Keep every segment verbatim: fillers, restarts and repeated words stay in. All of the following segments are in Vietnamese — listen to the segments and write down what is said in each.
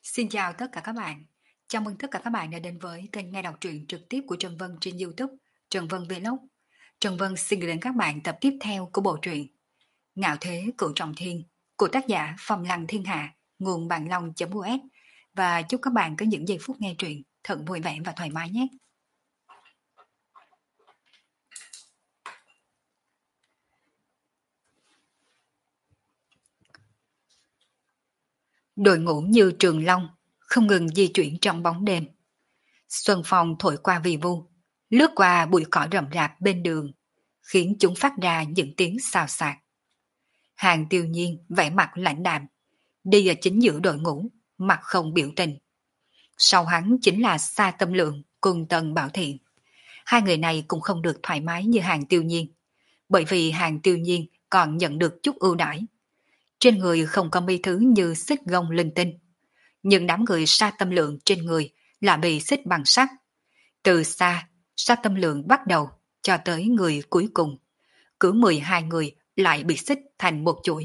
Xin chào tất cả các bạn. Chào mừng tất cả các bạn đã đến với kênh nghe đọc truyện trực tiếp của Trần Vân trên YouTube, Trần Vân Vlog. Trần Vân xin gửi đến các bạn tập tiếp theo của bộ truyện Ngạo Thế Cửu Trọng Thiên của tác giả Phong Lăng Thiên Hạ, nguồn bạn long.us, và chúc các bạn có những giây phút nghe truyện thật vui vẻ và thoải mái nhé. Đội ngũ như trường long không ngừng di chuyển trong bóng đêm. Xuân phong thổi qua vi vu, lướt qua bụi cỏ rậm rạp bên đường, khiến chúng phát ra những tiếng xào xạc. Hàng Tiêu Nhiên vẻ mặt lãnh đạm, đi ở chính giữa đội ngũ, mặt không biểu tình. Sau hắn chính là Sa Tâm Lượng cùng Tần Bảo Thiện. Hai người này cũng không được thoải mái như Hàng Tiêu Nhiên, bởi vì Hàng Tiêu Nhiên còn nhận được chút ưu đãi. Trên người không có mấy thứ như xích gông linh tinh, nhưng đám người Sa Tâm Lượng trên người là bị xích bằng sắt. Từ xa, Sa Tâm Lượng bắt đầu cho tới người cuối cùng, cứ mười hai người lại bị xích thành một chuỗi.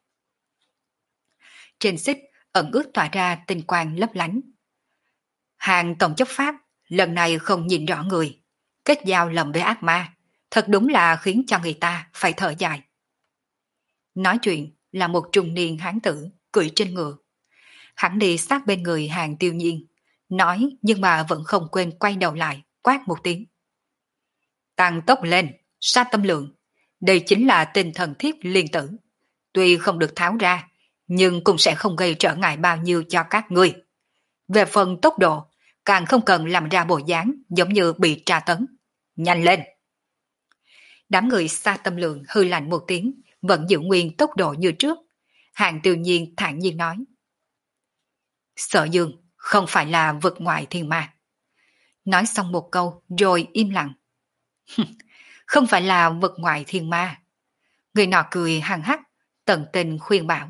Trên xích ẩn ướt tỏa ra tinh quang lấp lánh. Hàng tổng chấp pháp lần này không nhìn rõ người, kết giao lầm với ác ma, thật đúng là khiến cho người ta phải thở dài. Nói chuyện là một trung niên hán tử cưỡi trên ngựa. Hắn đi sát bên người Hàng Tiêu Nhiên, nói nhưng mà vẫn không quên quay đầu lại, quát một tiếng. Tăng tốc lên, Sa Tâm Lượng, đây chính là tinh thần thiết liên tử. Tuy không được tháo ra, nhưng cũng sẽ không gây trở ngại bao nhiêu cho các ngươi. Về phần tốc độ, càng không cần làm ra bộ dáng giống như bị tra tấn. Nhanh lên! Đám người Sa Tâm Lượng hư lạnh một tiếng, vẫn giữ nguyên tốc độ như trước. Hàng Tiêu Nhiên thản nhiên nói. Sở Dương không phải là vực ngoại thiên ma. Nói xong một câu rồi im lặng. Không phải là vực ngoại thiên ma. Người nọ cười hằng hắc, tận tình khuyên bảo.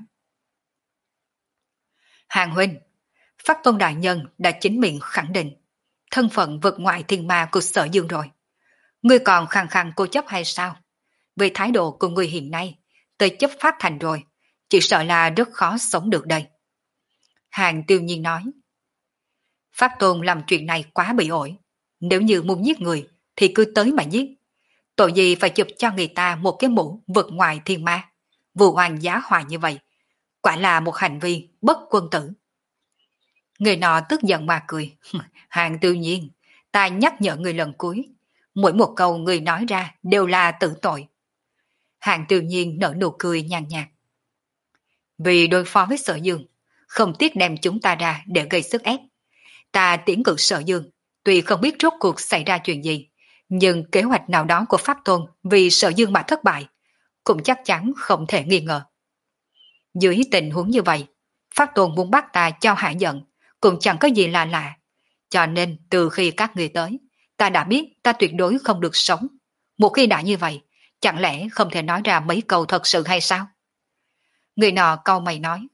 Hàng huynh, Pháp Tôn Đại Nhân đã chính miệng khẳng định thân phận vực ngoại thiên ma của Sở Dương rồi. Ngươi còn khăng khăng cố chấp hay sao? Về thái độ của ngươi hiện nay, tới chấp pháp thành rồi, chỉ sợ là rất khó sống được đây. Hàng Tiêu Nhiên nói. Pháp Tôn làm chuyện này quá bị ổi. Nếu như muốn giết người thì cứ tới mà giết. Tội gì phải chụp cho người ta một cái mũ vực ngoài thiên ma, vụ oan giá họa như vậy, quả là một hành vi bất quân tử. Người nọ tức giận mà cười. Hàng Tiêu Nhiên, ta nhắc nhở người lần cuối, mỗi một câu người nói ra đều là tự tội. Hàng Tiêu Nhiên nở nụ cười nhàn nhạt. Vì đối phó với Sở Dương, không tiếc đem chúng ta ra để gây sức ép. Ta tiễn cử Sở Dương, tuy không biết rốt cuộc xảy ra chuyện gì, nhưng kế hoạch nào đó của Pháp Tôn vì Sở Dương mà thất bại, cũng chắc chắn không thể nghi ngờ. Dưới tình huống như vậy, Pháp Tôn muốn bắt ta cho hạ giận, cũng chẳng có gì là lạ. Cho nên từ khi các người tới, ta đã biết ta tuyệt đối không được sống. Một khi đã như vậy, chẳng lẽ không thể nói ra mấy câu thật sự hay sao? Người nọ cau mày nói.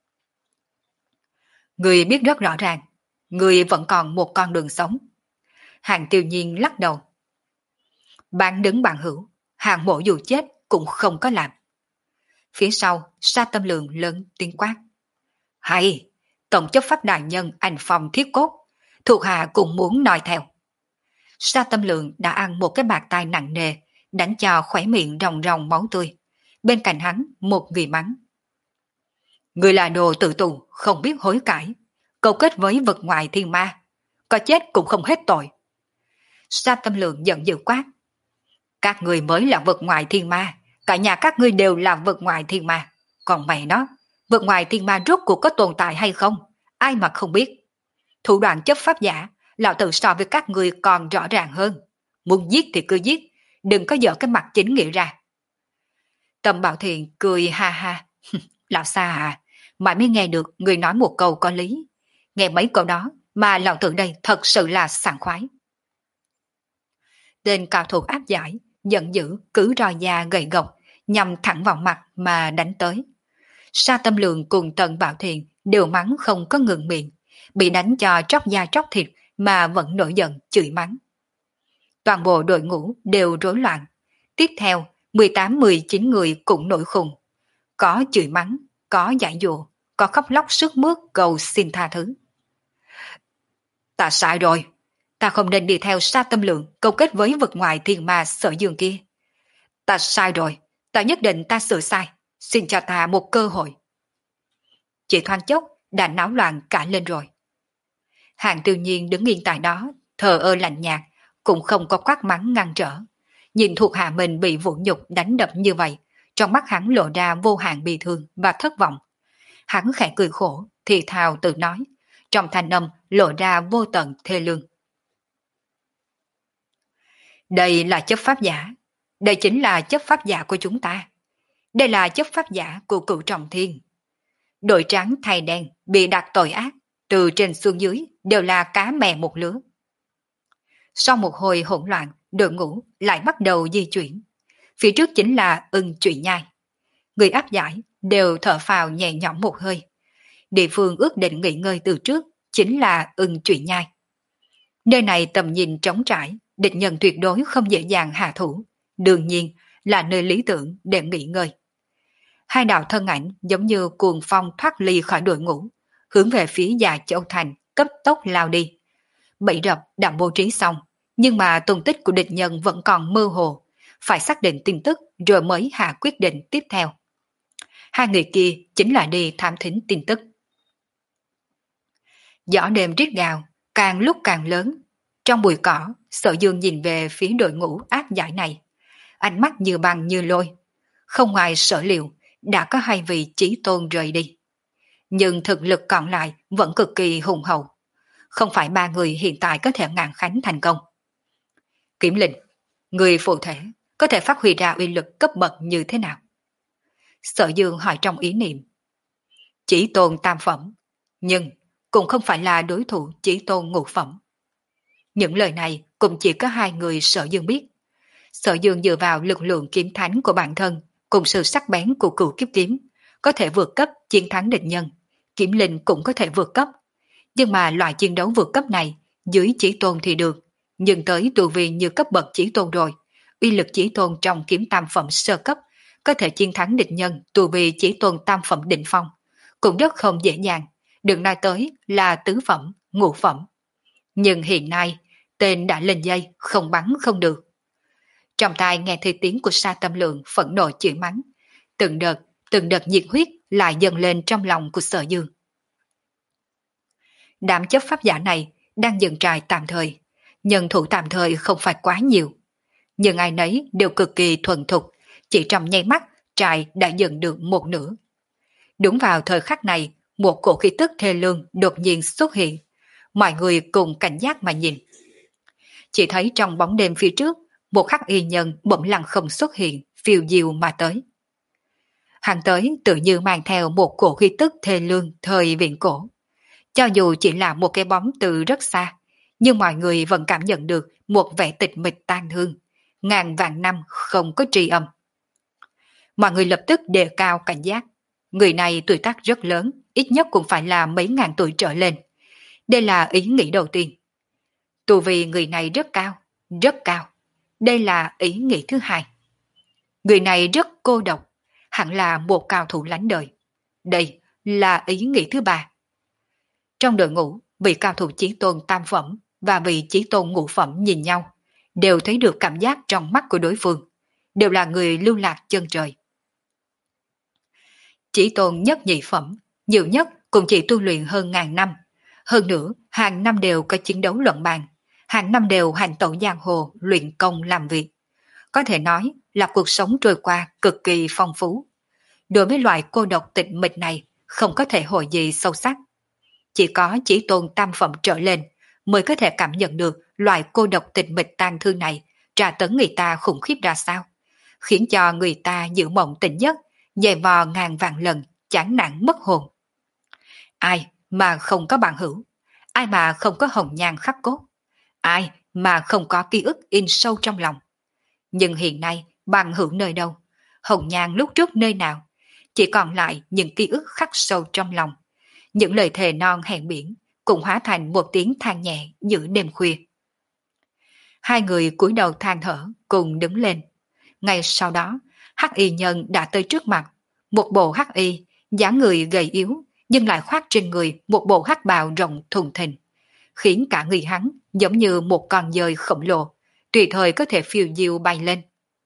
Người biết rất rõ ràng, người vẫn còn một con đường sống. Hàng Tiêu Nhiên lắc đầu. Bạn đứng bạn hữu, Hàng mộ dù chết cũng không có làm. Phía sau, Sa Tâm Lượng lớn tiếng quát. Hay, tổng chấp pháp đại nhân anh phòng thiết cốt, thuộc hạ cũng muốn nói theo. Sa Tâm Lượng đã ăn một cái bạt tai nặng nề, đánh cho khỏe miệng ròng ròng máu tươi. Bên cạnh hắn, một người mắng. Người là đồ tự tù, không biết hối cải, câu kết với vực ngoại thiên ma, có chết cũng không hết tội. Sa Tâm Lượng giận dữ quát. Các người mới là vực ngoại thiên ma, cả nhà các ngươi đều là vực ngoại thiên ma. Còn mày nó, vực ngoại thiên ma rốt cuộc có tồn tại hay không? Ai mà không biết. Thủ đoạn chấp pháp giả, lão tử so với các ngươi còn rõ ràng hơn. Muốn giết thì cứ giết, đừng có dở cái mặt chính nghĩa ra. Tầm Bảo Thiện cười ha ha. Lão Sa à, mãi mới nghe được người nói một câu có lý. Nghe mấy câu đó mà lão tử đây thật sự là sảng khoái. Tên cao thủ áp giải, giận dữ cứ roi da gầy gộc, nhằm thẳng vào mặt mà đánh tới. Sa Tâm Lượng cùng Tần Bảo Thiện đều mắng không có ngừng miệng, bị đánh cho tróc da tróc thịt mà vẫn nổi giận chửi mắng. Toàn bộ đội ngũ đều rối loạn. Tiếp theo, mười tám mười chín người cũng nổi khùng. Có chửi mắng, có giải dụ, có khóc lóc sức mướt cầu xin tha thứ. Ta sai rồi, ta không nên đi theo Sa Tâm Lượng câu kết với vực ngoài thiên ma Sở Dương kia. Ta sai rồi, ta nhất định ta sửa sai, xin cho ta một cơ hội. Chỉ thoáng chốc đã náo loạn cả lên rồi. Hạng Tiêu Nhiên đứng yên tại đó, thờ ơ lạnh nhạt, cũng không có quát mắng ngăn trở. Nhìn thuộc hạ mình bị vũ nhục đánh đập như vậy, trong mắt hắn lộ ra vô hạn bi thương và thất vọng. Hắn khẽ cười khổ, thì thào tự nói, trong thanh âm lộ ra vô tận thê lương. Đây là chấp pháp giả, đây chính là chấp pháp giả của chúng ta. Đây là chấp pháp giả của Cửu Trọng Thiên. Đội trắng thay đen bị đặt tội ác, từ trên xuống dưới đều là cá mè một lứa. Sau một hồi hỗn loạn, đội ngũ lại bắt đầu di chuyển. Phía trước chính là Ưng Trụy Nhai. Người áp giải đều thở phào nhẹ nhõm một hơi. Địa phương ước định nghỉ ngơi từ trước chính là Ưng Trụy Nhai. Nơi này tầm nhìn trống trải, địch nhân tuyệt đối không dễ dàng hạ thủ. Đương nhiên là nơi lý tưởng để nghỉ ngơi. Hai đạo thân ảnh giống như cuồng phong thoát ly khỏi đội ngũ, hướng về phía Già Châu Thành cấp tốc lao đi. Bẫy rập đã bố trí xong, nhưng mà tung tích của địch nhân vẫn còn mơ hồ, phải xác định tin tức rồi mới hạ quyết định tiếp theo. Hai người kia chính là đi thám thính tin tức. Gió đêm rít gào, càng lúc càng lớn. Trong bụi cỏ, Sở Dương nhìn về phía đội ngũ áp giải này. Ánh mắt như băng như lôi. Không ngoài sở liệu, đã có hai vị chí tôn rời đi. Nhưng thực lực còn lại vẫn cực kỳ hùng hậu. Không phải ba người hiện tại có thể ngàn khánh thành công. Kiểm Linh, người phụ thể có thể phát huy ra uy lực cấp bậc như thế nào? Sở Dương hỏi trong ý niệm. Chí tôn tam phẩm, nhưng cũng không phải là đối thủ chí tôn ngũ phẩm. Những lời này cũng chỉ có hai người Sở Dương biết. Sở Dương dựa vào lực lượng kiếm thánh của bản thân cùng sự sắc bén của cửu kiếp kiếm, có thể vượt cấp chiến thắng địch nhân. Kiểm Linh cũng có thể vượt cấp. Nhưng mà loại chiến đấu vượt cấp này, dưới chí tôn thì được, nhưng tới tu vi như cấp bậc chí tôn rồi, uy lực chí tôn trong kiếm tam phẩm sơ cấp, có thể chiến thắng địch nhân tu vi chí tôn tam phẩm đỉnh phong, cũng rất không dễ dàng, đừng nói tới là tứ phẩm, ngũ phẩm. Nhưng hiện nay, tên đã lên dây, không bắn không được. Trong tai nghe thấy tiếng của Sa Tâm Lượng phẫn nộ chửi mắng, từng đợt, từng đợt nhiệt huyết lại dâng lên trong lòng của Sở Dương. Đám chấp pháp giả này đang dựng trại tạm thời, nhân thủ tạm thời không phải quá nhiều. Nhưng ai nấy đều cực kỳ thuần thục, chỉ trong nháy mắt trại đã dựng được một nửa. Đúng vào thời khắc này, một cổ khí tức thê lương đột nhiên xuất hiện. Mọi người cùng cảnh giác mà nhìn. Chỉ thấy trong bóng đêm phía trước, một khắc y nhân bỗng lặng không xuất hiện, phiêu diêu mà tới. Hắn tới tự như mang theo một cổ khí tức thê lương thời viễn cổ. Cho dù chỉ là một cái bóng từ rất xa, nhưng mọi người vẫn cảm nhận được một vẻ tịch mịch tan thương, ngàn vạn năm không có tri âm. Mọi người lập tức đề cao cảnh giác. Người này tuổi tác rất lớn, ít nhất cũng phải là mấy ngàn tuổi trở lên. Đây là ý nghĩ đầu tiên. Tu vi người này rất cao, rất cao. Đây là ý nghĩ thứ hai. Người này rất cô độc, hẳn là một cao thủ lánh đời. Đây là ý nghĩ thứ ba. Trong đội ngũ, vị cao thủ chí tôn tam phẩm và vị chí tôn ngũ phẩm nhìn nhau, đều thấy được cảm giác trong mắt của đối phương, đều là người lưu lạc chân trời. Chí tôn nhất nhị phẩm, nhiều nhất cũng chỉ tu luyện hơn ngàn năm. Hơn nữa, hàng năm đều có chiến đấu luận bàn, hàng năm đều hành tẩu giang hồ, luyện công làm việc. Có thể nói là cuộc sống trôi qua cực kỳ phong phú. Đối với loại cô độc tịch mịch này, không có thể hồi gì sâu sắc. Chỉ có chí tôn tam phẩm trở lên mới có thể cảm nhận được loại cô độc tịch mịch tàn thương này tra tấn người ta khủng khiếp ra sao, khiến cho người ta giữ mộng tỉnh giấc, dày vò ngàn vạn lần, chán nản mất hồn. Ai mà không có bằng hữu, ai mà không có hồng nhan khắc cốt, ai mà không có ký ức in sâu trong lòng. Nhưng hiện nay bằng hữu nơi đâu, hồng nhan lúc trước nơi nào, chỉ còn lại những ký ức khắc sâu trong lòng. Những lời thề non hẹn biển cũng hóa thành một tiếng than nhẹ giữa đêm khuya. Hai người cúi đầu than thở cùng đứng lên. Ngay sau đó, hắc y nhân đã tới trước mặt. Một bộ hắc y, dáng người gầy yếu, nhưng lại khoác trên người một bộ hắc bào rộng thùng thình, khiến cả người hắn giống như một con dơi khổng lồ, tùy thời có thể phiêu diêu bay lên.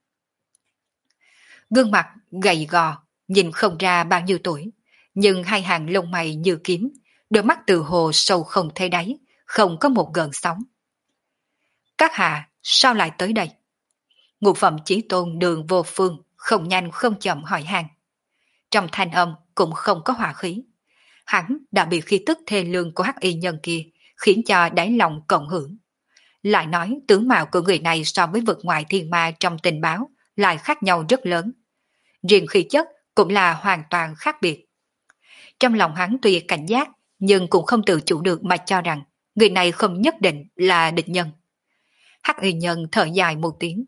Gương mặt gầy gò, nhìn không ra bao nhiêu tuổi, nhưng hai hàng lông mày như kiếm, đôi mắt từ hồ sâu không thấy đáy, không có một gợn sóng. Các hạ, sao lại tới đây? Ngũ phẩm chí tôn Đường Vô Phương không nhanh không chậm hỏi han. Trong thanh âm cũng không có hòa khí. Hắn đã bị khí tức thê lương của hắc y nhân kia khiến cho đáy lòng cộng hưởng. Lại nói tướng mạo của người này so với vực ngoại thiên ma trong tình báo lại khác nhau rất lớn. Riêng khí chất cũng là hoàn toàn khác biệt. Trong lòng hắn tuy cảnh giác, nhưng cũng không tự chủ được mà cho rằng người này không nhất định là địch nhân. Hắc y nhân thở dài một tiếng.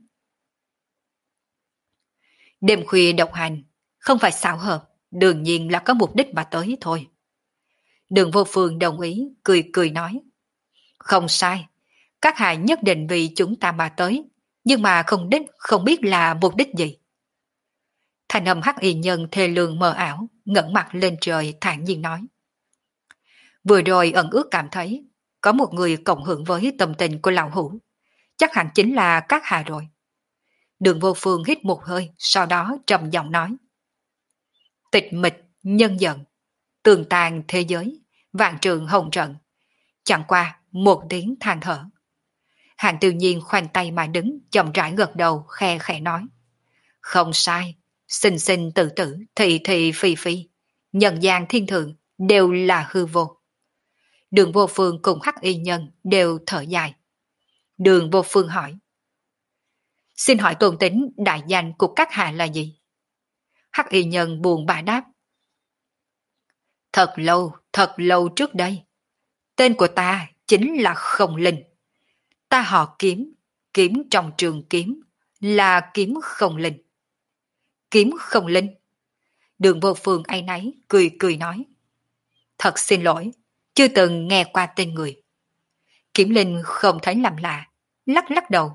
Đêm khuya độc hành, không phải xảo hợp, đương nhiên là có mục đích mà tới thôi. Đường Vô Phương đồng ý, cười cười nói. Không sai, các hạ nhất định vì chúng ta mà tới, nhưng mà không đích không biết là mục đích gì. Thành âm hắc y nhân thê lương mờ ảo, ngẩng mặt lên trời thản nhiên nói. Vừa rồi ẩn ước cảm thấy, có một người cộng hưởng với tâm tình của lão hủ, chắc hẳn chính là các hạ rồi. Đường Vô Phương hít một hơi, sau đó trầm giọng nói. Tịch mịch, nhân giận, tường tàn thế giới, vạn trường hồng trận. Chẳng qua một tiếng than thở. Hàng Tự Nhiên khoanh tay mà đứng, chậm rãi gật đầu, khe khẽ nói. Không sai, sinh sinh tử tử, thị thị phi phi, nhân gian thiên thượng đều là hư vô. Đường Vô Phương cùng hắc y nhân đều thở dài. Đường Vô Phương hỏi. Xin hỏi tôn tính đại danh của các hạ là gì? Hắc y nhân buồn bã đáp. Thật lâu, thật lâu trước đây, tên của ta chính là Không Linh. Ta họ Kiếm, kiếm trong trường kiếm, là Kiếm Không Linh. Kiếm Không Linh? Đường Vô Phương áy náy, cười cười nói. Thật xin lỗi, chưa từng nghe qua tên người. Kiếm Linh không thấy làm lạ, lắc lắc đầu.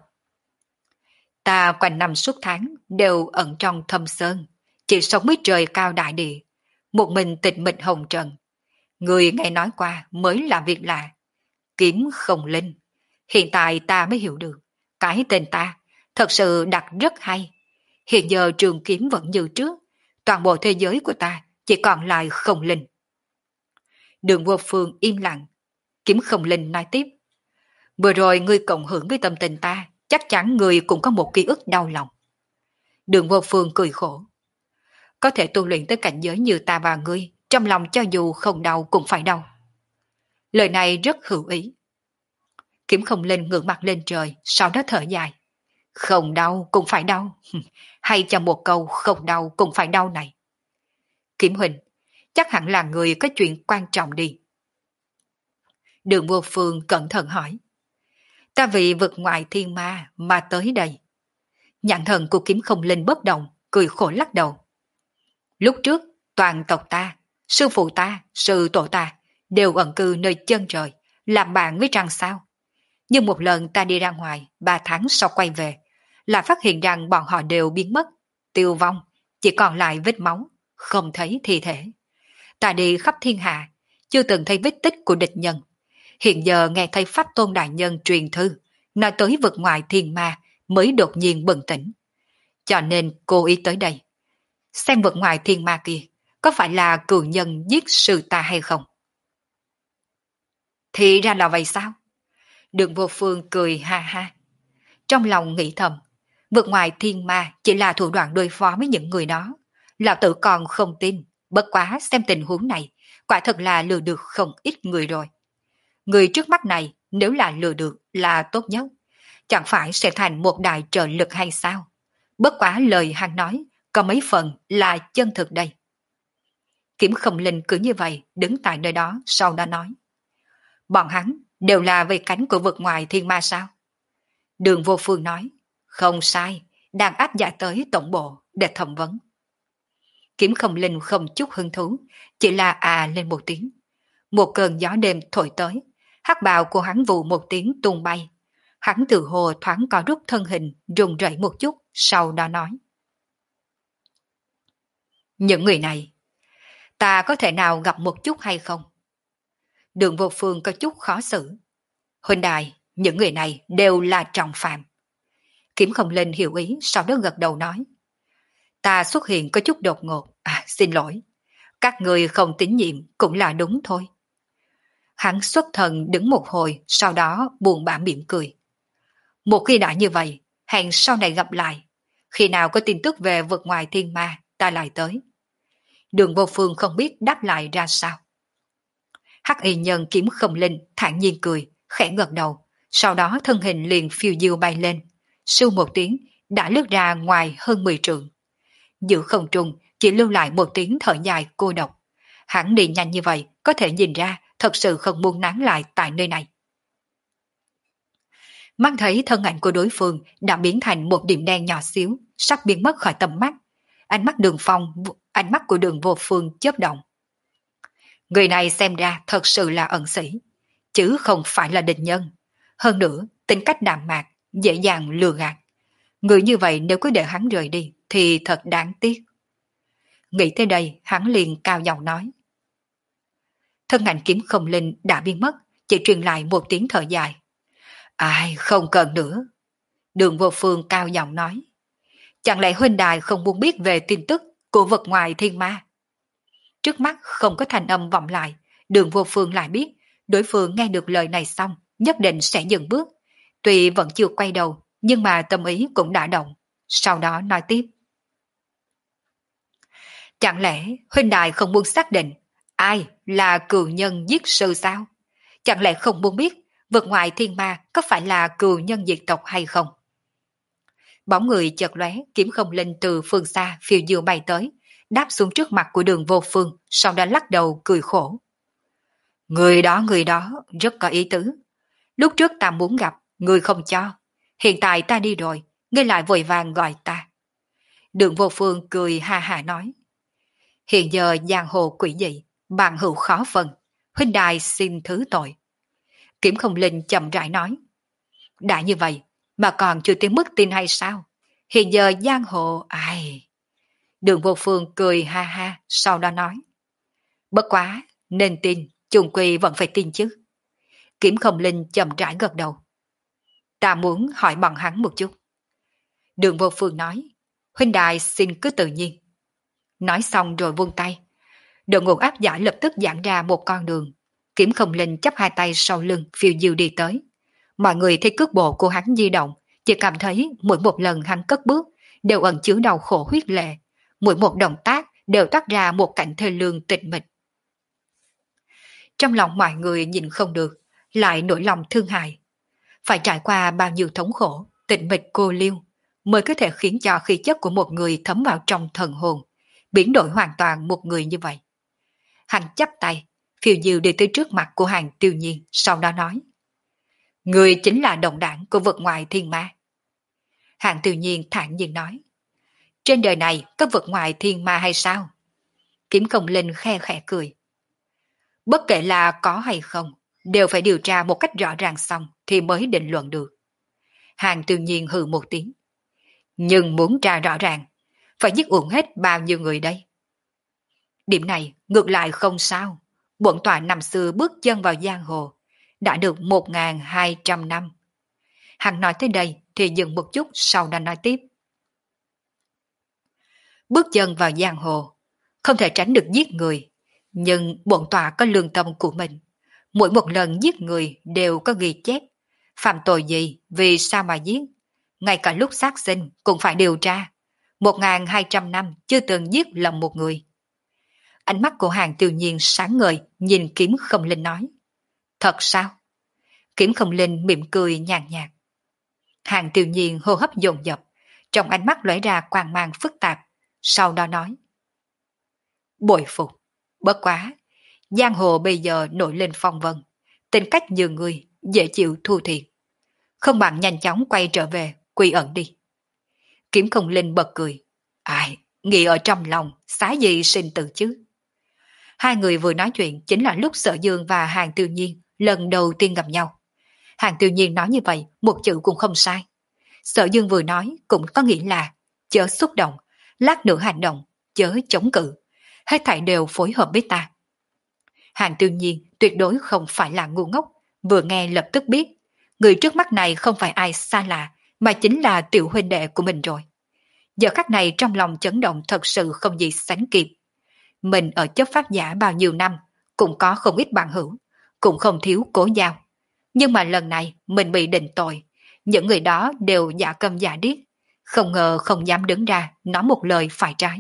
Ta quanh năm suốt tháng đều ẩn trong thâm sơn, chỉ sống với trời cao đại địa, một mình tịch mịch hồng trần. Người nghe nói qua mới là việc lạ. Kiếm Không Linh. Hiện tại ta mới hiểu được, cái tên ta thật sự đặt rất hay. Hiện giờ trường kiếm vẫn như trước, toàn bộ thế giới của ta chỉ còn lại Không Linh. Đường Vô Phương im lặng. Kiếm Không Linh nói tiếp. Vừa rồi ngươi cộng hưởng với tâm tình ta, chắc chắn ngươi cũng có một ký ức đau lòng. Đường Vô Phương cười khổ. Có thể tu luyện tới cảnh giới như ta và ngươi, trong lòng cho dù không đau cũng phải đau. Lời này rất hữu ý. Kiếm Không Linh ngước mặt lên trời, sau đó thở dài. Không đau cũng phải đau. Hay cho một câu không đau cũng phải đau này. Kiếm Huỳnh, chắc hẳn là người có chuyện quan trọng đi. Đường Vô Phương cẩn thận hỏi. Ta vì vực ngoại thiên ma mà tới đây. Nhãn thần của Kiếm Không Linh bất động, cười khổ lắc đầu. Lúc trước, toàn tộc ta, sư phụ ta, sư tổ ta đều ẩn cư nơi chân trời, làm bạn với trăng sao. Nhưng một lần ta đi ra ngoài, ba tháng sau quay về, là phát hiện rằng bọn họ đều biến mất, tiêu vong, chỉ còn lại vết máu, không thấy thi thể. Ta đi khắp thiên hạ, chưa từng thấy vết tích của địch nhân. Hiện giờ nghe thấy Pháp Tôn Đại Nhân truyền thư, nói tới vực ngoài thiên ma mới đột nhiên bừng tỉnh. Cho nên cố ý tới đây. Xem vực ngoài thiên ma kia, có phải là cừu nhân giết sư ta hay không? Thì ra là vậy sao? Đường Vô Phương cười ha ha. Trong lòng nghĩ thầm, vực ngoài thiên ma chỉ là thủ đoạn đối phó với những người đó. Lão tử còn không tin, bất quá xem tình huống này, quả thật là lừa được không ít người rồi. Người trước mắt này nếu là lừa được là tốt nhất, chẳng phải sẽ thành một đại trợ lực hay sao? Bất quá lời hắn nói, có mấy phần là chân thực đây. Kiếm Không Linh cứ như vậy, đứng tại nơi đó, sau đó nói. Bọn hắn đều là về cánh của vực ngoài thiên ma sao? Đường Vô Phương nói, không sai, đang áp giải tới tổng bộ để thẩm vấn. Kiếm Không Linh không chút hứng thú, chỉ là à lên một tiếng. Một cơn gió đêm thổi tới, hắc bào của hắn vụ một tiếng tung bay. Hắn từ hồ thoáng có rút thân hình, rùng rẩy một chút, sau đó nói. Những người này, Ta có thể nào gặp một chút hay không? Đường Vô Phương có chút khó xử. Huynh đài, những người này đều là trọng phạm. Kiếm Không Linh hiểu ý, sau đó gật đầu nói. Ta xuất hiện có chút đột ngột, à xin lỗi. Các người không tín nhiệm cũng là đúng thôi. Hắn xuất thần đứng một hồi, sau đó buồn bã mỉm cười. Một khi đã như vậy, hẹn sau này gặp lại. Khi nào có tin tức về vực ngoài thiên ma, ta lại tới. Đường Vô Phương không biết đáp lại ra sao. Hắc y nhân Kiếm Không Linh thản nhiên cười, khẽ gật đầu, sau đó thân hình liền phiêu diêu bay lên, sưu một tiếng đã lướt ra ngoài hơn mười trượng. Giữa không trung chỉ lưu lại một tiếng thở dài cô độc. Hắn đi nhanh như vậy, có thể nhìn ra thật sự không muốn nán lại tại nơi này. Mắt thấy thân ảnh của đối phương đã biến thành một điểm đen nhỏ xíu, sắp biến mất khỏi tầm mắt. Ánh mắt Đường Phong, ánh mắt của Đường Vô Phương chớp động. Người này xem ra thật sự là ẩn sĩ, chứ không phải là địch nhân. Hơn nữa, tính cách đạm mạc, dễ dàng lừa gạt. Người như vậy nếu cứ để hắn rời đi thì thật đáng tiếc. Nghĩ tới đây, hắn liền cao giọng nói. Thân ảnh Kiếm Không Linh đã biến mất, chỉ truyền lại một tiếng thở dài. Ai, không cần nữa. Đường Vô Phương cao giọng nói. Chẳng lẽ huynh đài không muốn biết về tin tức của vật ngoài thiên ma? Trước mắt không có thanh âm vọng lại, Đường Vô Phương lại biết, đối phương nghe được lời này xong, nhất định sẽ dừng bước. Tuy vẫn chưa quay đầu, nhưng mà tâm ý cũng đã động. Sau đó nói tiếp. Chẳng lẽ huynh đài không muốn xác định ai là cừu nhân giết sư sao? Chẳng lẽ không muốn biết vực ngoài thiên ma có phải là cừu nhân diệt tộc hay không? Bóng người chợt lóe, Kiếm Không Linh từ phương xa phiêu diêu bay tới, đáp xuống trước mặt của Đường Vô Phương, sau đó lắc đầu cười khổ. Người đó người đó rất có ý tứ. Lúc trước ta muốn gặp, người không cho. Hiện tại ta đi rồi, ngươi lại vội vàng gọi ta. Đường Vô Phương cười ha ha nói. Hiện giờ giang hồ quỷ dị, bạn hữu khó phân, huynh đài xin thứ tội. Kiếm Không Linh chậm rãi nói. Đã như vậy, mà còn chưa tiếng mất tin hay sao? Hiện giờ giang hồ, ai... Đường Vô Phương cười ha ha, sau đó nói. Bất quá, nên tin, chung quy vẫn phải tin chứ. Kiếm Không Linh chậm rãi gật đầu. Ta muốn hỏi bằng hắn một chút. Đường Vô Phương nói. Huynh đài xin cứ tự nhiên. Nói xong rồi vung tay. Đội ngũ áp giải lập tức giãn ra một con đường. Kiếm Không Linh chắp hai tay sau lưng phiêu diêu đi tới. Mọi người thấy cước bộ của hắn di động, chỉ cảm thấy mỗi một lần hắn cất bước đều ẩn chứa đau khổ huyết lệ. Mỗi một động tác đều toát ra một cảnh thê lương tịch mịch. Trong lòng mọi người nhìn không được, lại nỗi lòng thương hại. Phải trải qua bao nhiêu thống khổ, tịch mịch cô liêu, mới có thể khiến cho khí chất của một người thấm vào trong thần hồn, biến đổi hoàn toàn một người như vậy. Hắn chắp tay, phiêu diêu đi tới trước mặt của Hàng Tiêu Nhiên, sau đó nói. Người chính là đồng đảng của vực ngoài thiên ma. Hàng Tiêu Nhiên thản nhiên nói. Trên đời này có vực ngoài thiên ma hay sao? Kiếm Không Linh khe khẽ cười. Bất kể là có hay không, đều phải điều tra một cách rõ ràng xong thì mới định luận được. Hàng Tiêu Nhiên hừ một tiếng. Nhưng muốn tra rõ ràng, phải giết uổng hết bao nhiêu người đây? Điểm này ngược lại không sao. Bổn tọa năm xưa bước chân vào giang hồ, đã được một nghìn hai trăm năm. Hắn nói tới đây thì dừng một chút, sau đó nói tiếp. Bước chân vào giang hồ, không thể tránh được giết người, nhưng bổn tọa có lương tâm của mình. Mỗi một lần giết người đều có ghi chép. Phạm tội gì, vì sao mà giết? Ngay cả lúc sát sinh cũng phải điều tra. Một nghìn hai trăm năm chưa từng giết lầm một người. Ánh mắt của Hàng Tiêu Nhiên sáng ngời, nhìn Kiếm Không Linh nói. Thật sao? Kiếm Không Linh mỉm cười nhàn nhạt. Hàng Tiêu Nhiên hô hấp dồn dập, trong ánh mắt lóe ra quang mang phức tạp, sau đó nói. Bội phục, bất quá, giang hồ bây giờ nổi lên phong vân, tính cách như người, dễ chịu thu thiệt. Không bằng nhanh chóng quay trở về, quy ẩn đi. Kiếm Không Linh bật cười. Ai, nghĩ ở trong lòng, xá gì sinh tử chứ? Hai người vừa nói chuyện chính là lúc Sở Dương và Hàng Tiêu Nhiên lần đầu tiên gặp nhau. Hàng Tiêu Nhiên nói như vậy, một chữ cũng không sai. Sở Dương vừa nói cũng có nghĩa là chớ xúc động, lát nữa hành động, chớ chống cự. hết thảy đều phối hợp với ta. Hàng Tiêu Nhiên tuyệt đối không phải là ngu ngốc, vừa nghe lập tức biết, người trước mắt này không phải ai xa lạ, mà chính là tiểu huynh đệ của mình rồi. Giờ khắc này trong lòng chấn động thật sự không gì sánh kịp. Mình ở chấp pháp giả bao nhiêu năm, cũng có không ít bạn hữu, cũng không thiếu cố giao. Nhưng mà lần này mình bị định tội, những người đó đều giả câm giả điếc, không ngờ không dám đứng ra nói một lời phải trái.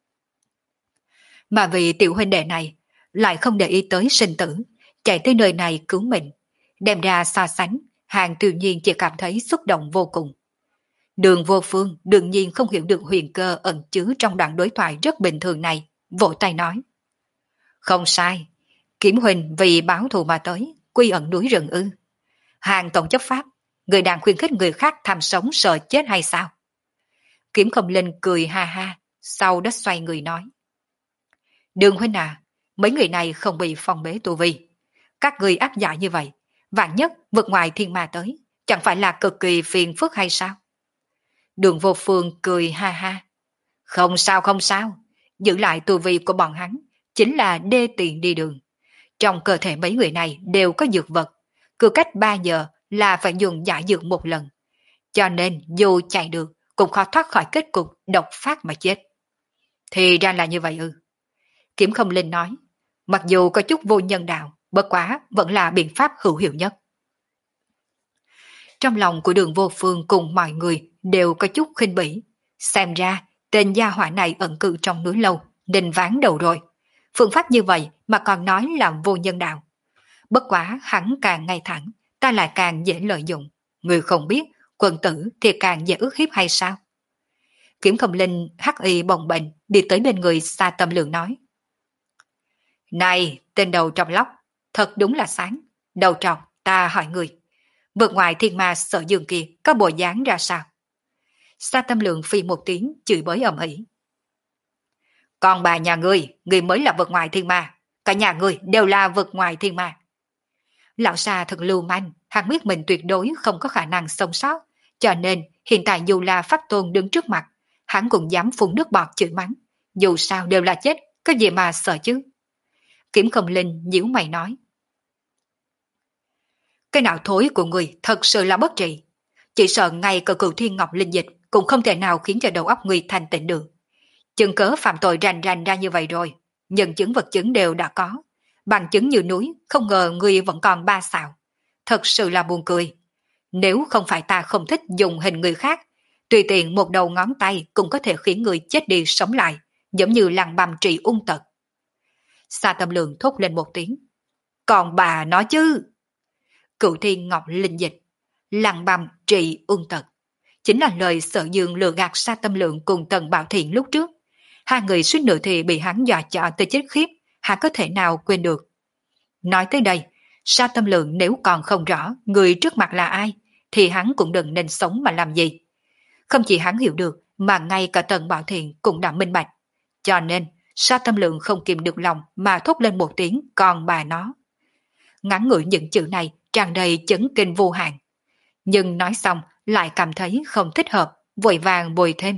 Mà vì tiểu huynh đệ này lại không để ý tới sinh tử, chạy tới nơi này cứu mình, đem ra so sánh, Hàng Tiêu Nhiên chỉ cảm thấy xúc động vô cùng. Đường Vô Phương đương nhiên không hiểu được huyền cơ ẩn chứa trong đoạn đối thoại rất bình thường này, vỗ tay nói. Không sai, Kiểm huynh vì báo thù mà tới, quy ẩn núi rừng ư. Hàng tổng chấp pháp, người đang khuyến khích người khác tham sống sợ chết hay sao? Kiểm Không Linh cười ha ha, sau đó xoay người nói. Đường huynh à, mấy người này không bị phong bế tu vi. Các người ác dại như vậy, vạn nhất vượt ngoài thiên ma tới, chẳng phải là cực kỳ phiền phức hay sao? Đường Vô Phương cười ha ha. Không sao không sao, giữ lại tu vi của bọn hắn, chính là đê tiện đi đường. Trong cơ thể mấy người này đều có dược vật, cứ cách ba giờ là phải dùng giải dược một lần. Cho nên dù chạy được, cũng khó thoát khỏi kết cục độc phát mà chết. Thì ra là như vậy ư. Kiểm Không Linh nói, mặc dù có chút vô nhân đạo, bất quá vẫn là biện pháp hữu hiệu nhất. Trong lòng của Đường Vô Phương cùng mọi người đều có chút khinh bỉ. Xem ra, tên gia hỏa này ẩn cư trong núi lâu, nên ván đầu rồi. Phương pháp như vậy mà còn nói là vô nhân đạo. Bất quá hắn càng ngay thẳng, ta lại càng dễ lợi dụng. Người không biết, quân tử thì càng dễ ức hiếp hay sao? Kiểm Không Linh hắc y bồng bềnh đi tới bên người Sa Tâm Lượng nói. Này, tên đầu trọc lóc, thật đúng là sáng. Đầu trọc, ta hỏi người. Vượt ngoài thiên ma sợ dương kia có bộ dáng ra sao? Sa Tâm Lượng phi một tiếng chửi bới ầm ĩ. Còn bà nhà ngươi, ngươi mới là vượt ngoài thiên ma. Cả nhà ngươi đều là vượt ngoài thiên ma. Lão Sa thật lưu manh, hắn biết mình tuyệt đối không có khả năng sống sót. Cho nên hiện tại dù là Pháp Tôn đứng trước mặt, hắn cũng dám phun nước bọt chửi mắng. Dù sao đều là chết, có gì mà sợ chứ? Kiểm Không Linh nhíu mày nói. Cái não thối của người thật sự là bất trị. Chỉ sợ ngay cờ cửu thiên ngọc linh dịch cũng không thể nào khiến cho đầu óc người thành tịnh được. Chứng cớ phạm tội rành rành ra như vậy rồi, nhân chứng vật chứng đều đã có. Bằng chứng như núi, không ngờ người vẫn còn ba xạo. Thật sự là buồn cười. Nếu không phải ta không thích dùng hình người khác, tùy tiện một đầu ngón tay cũng có thể khiến người chết đi sống lại, giống như lăng băm trị ung tật. Sa Tâm Lượng thốt lên một tiếng. Còn bà nói chứ? Cửu thiên ngọc linh dịch, lăng băm trị ung tật. Chính là lời Sợ Dương lừa gạt Sa Tâm Lượng cùng Tần Bảo Thiện lúc trước. Hai người suýt nữa thì bị hắn dọa cho tới chết khiếp, hắn có thể nào quên được. Nói tới đây, Sa Tâm Lượng nếu còn không rõ người trước mặt là ai, thì hắn cũng đừng nên sống mà làm gì. Không chỉ hắn hiểu được, mà ngay cả Tần Bảo Thiện cũng đã minh bạch. Cho nên, Sa Tâm Lượng không kìm được lòng mà thốt lên một tiếng còn bà nó. Ngắn ngủi những chữ này tràn đầy chấn kinh vô hạn. Nhưng nói xong lại cảm thấy không thích hợp, vội vàng bồi thêm.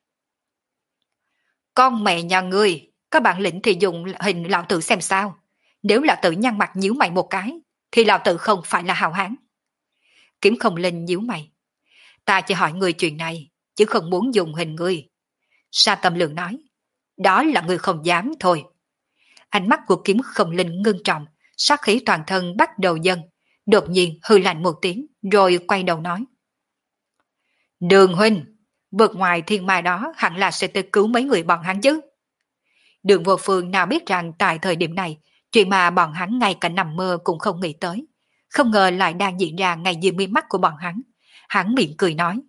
Con mẹ nhà ngươi, các bạn lĩnh thì dùng hình lão tử xem sao. Nếu lão tử nhăn mặt nhíu mày một cái, thì lão tử không phải là hào hán. Kiếm Không Linh nhíu mày. Ta chỉ hỏi người chuyện này, chứ không muốn dùng hình ngươi. Sa Tâm Lượng nói. Đó là ngươi không dám thôi. Ánh mắt của Kiếm Không Linh ngưng trọng, sát khí toàn thân bắt đầu dâng. Đột nhiên hư lạnh một tiếng, rồi quay đầu nói. Đường huynh, vượt ngoài thiên ma đó hẳn là sẽ tới cứu mấy người bọn hắn chứ. Đường Vô Phương nào biết rằng tại thời điểm này, chuyện mà bọn hắn ngay cả nằm mơ cũng không nghĩ tới. Không ngờ lại đang diễn ra ngay dưới mi mắt của bọn hắn. Hắn miệng cười nói.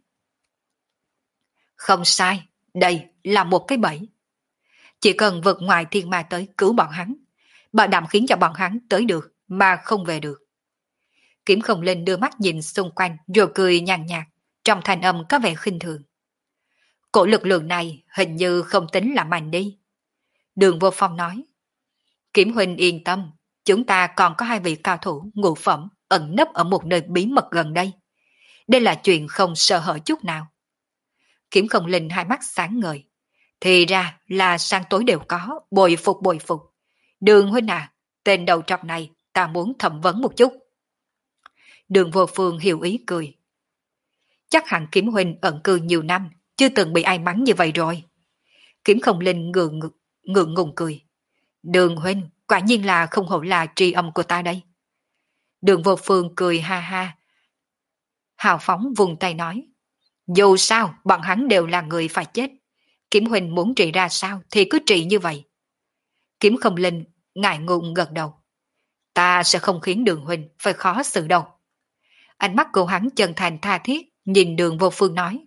Không sai, đây là một cái bẫy. Chỉ cần vượt ngoài thiên ma tới cứu bọn hắn, bảo đảm khiến cho bọn hắn tới được mà không về được. Kiếm Không Linh đưa mắt nhìn xung quanh rồi cười nhàn nhạt, trong thanh âm có vẻ khinh thường. Cổ lực lượng này hình như không tính là mạnh đi. Đường Vô Phong nói. Kiếm huynh yên tâm, chúng ta còn có hai vị cao thủ ngũ phẩm ẩn nấp ở một nơi bí mật gần đây. Đây là chuyện không sợ hở chút nào. Kiếm Không Linh hai mắt sáng ngời. Thì ra là sang tối đều có, bội phục bội phục. Đường huynh à, tên đầu trọc này ta muốn thẩm vấn một chút. Đường Vô Phương hiểu ý cười. Chắc hẳn Kiếm huynh ẩn cư nhiều năm, chưa từng bị ai mắng như vậy rồi. Kiếm Không Linh ngượng ngượng, ngượng ngùng cười. Đường huynh, quả nhiên là không hổ là tri âm của ta đây. Đường Vô Phương cười ha ha. Hào phóng vùng tay nói. Dù sao, bọn hắn đều là người phải chết. Kiếm huynh muốn trị ra sao thì cứ trị như vậy. Kiếm Không Linh ngại ngùng gật đầu. Ta sẽ không khiến Đường huynh phải khó xử đâu. Ánh mắt của hắn chân thành tha thiết, nhìn Đường Vô Phương nói.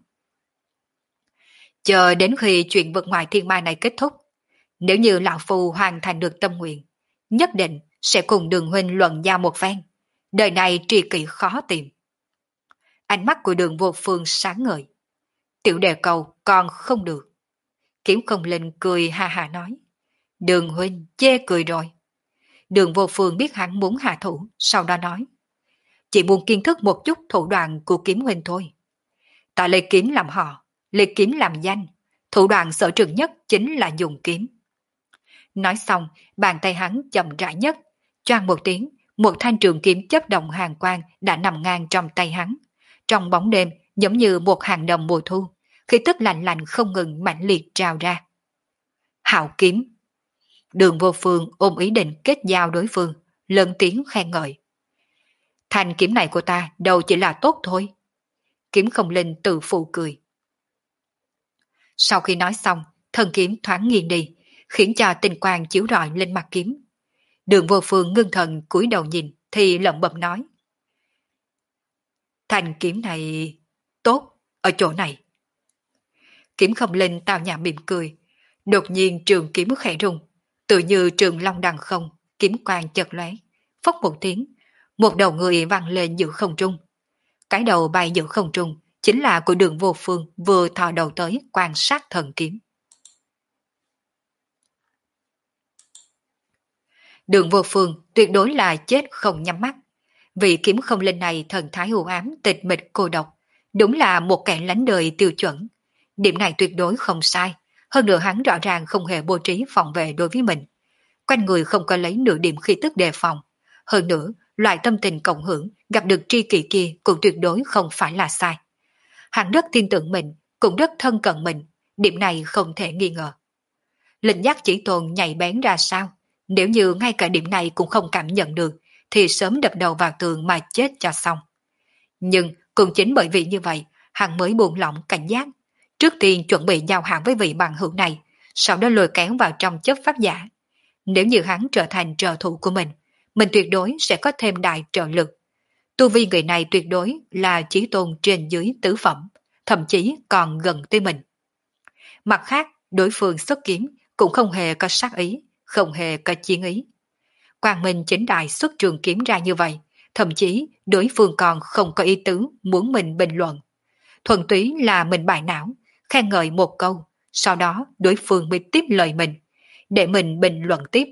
Chờ đến khi chuyện vượt ngoài thiên ma này kết thúc, nếu như lão phu hoàn thành được tâm nguyện, nhất định sẽ cùng Đường huynh luận giao một phen. Đời này tri kỷ khó tìm. Ánh mắt của Đường Vô Phương sáng ngời. Tiểu đề cầu còn không được. Kiếm Không Linh cười ha ha nói. Đường huynh chê cười rồi. Đường Vô Phương biết hắn muốn hạ thủ, sau đó nói. Chỉ muốn kiến thức một chút thủ đoạn của Kiếm huynh thôi. Ta lấy kiếm làm họ, lấy kiếm làm danh. Thủ đoạn sở trường nhất chính là dùng kiếm. Nói xong, bàn tay hắn chậm rãi nhất. Choang một tiếng, một thanh trường kiếm chớp động hàng quang đã nằm ngang trong tay hắn. Trong bóng đêm, giống như một hàng đầm mùa thu, khí tức lạnh lạnh không ngừng mãnh liệt trào ra. Hạo kiếm. Đường Vô Phương ôm ý định kết giao đối phương, lớn tiếng khen ngợi. Thanh kiếm này của ta đâu chỉ là tốt thôi. Kiếm Không Linh tự phụ cười. Sau khi nói xong, thân kiếm thoáng nghiêng đi, khiến cho tinh quang chiếu rọi lên mặt kiếm. Đường Vô Phương ngưng thần cúi đầu nhìn, thì lẩm bẩm nói. Thanh kiếm này tốt ở chỗ này. Kiếm Không Linh tào nhã mỉm cười, đột nhiên trường kiếm khẽ rung, tự như trường long đằng không, kiếm quang chợt lóe, phốc một tiếng, một đầu người văng lên giữa không trung. Cái đầu bay giữa không trung chính là của Đường Vô Phương vừa thò đầu tới quan sát thần kiếm. Đường Vô Phương tuyệt đối là chết không nhắm mắt. Vị kiếm không linh này thần thái u ám, tịch mịch cô độc, đúng là một kẻ lánh đời tiêu chuẩn. Điểm này tuyệt đối không sai, hơn nữa hắn rõ ràng không hề bố trí phòng vệ đối với mình. Quanh người không có lấy nửa điểm khí tức đề phòng. Hơn nữa, loại tâm tình cộng hưởng gặp được tri kỷ kia cũng tuyệt đối không phải là sai. Hắn rất tin tưởng mình, cũng rất thân cận mình, điểm này không thể nghi ngờ. Linh giác chỉ tồn nhạy bén ra sao, nếu như ngay cả điểm này cũng không cảm nhận được, thì sớm đập đầu vào tường mà chết cho xong. Nhưng cũng chính bởi vì như vậy, hắn mới buông lỏng cảnh giác, trước tiên chuẩn bị giao hàng với vị bằng hữu này, sau đó lôi kéo vào trong chấp pháp giả. Nếu như hắn trở thành trợ thủ của mình, mình tuyệt đối sẽ có thêm đại trợ lực. Tu vi người này tuyệt đối là chí tôn trên dưới tứ phẩm, thậm chí còn gần tới mình. Mặt khác, đối phương xuất kiếm cũng không hề có sát ý, không hề có chiến ý. Quang Minh chính đại xuất trường kiếm ra như vậy, thậm chí đối phương còn không có ý tứ muốn mình bình luận. Thuần túy là mình bại não, khen ngợi một câu, sau đó đối phương mới tiếp lời mình, để mình bình luận tiếp.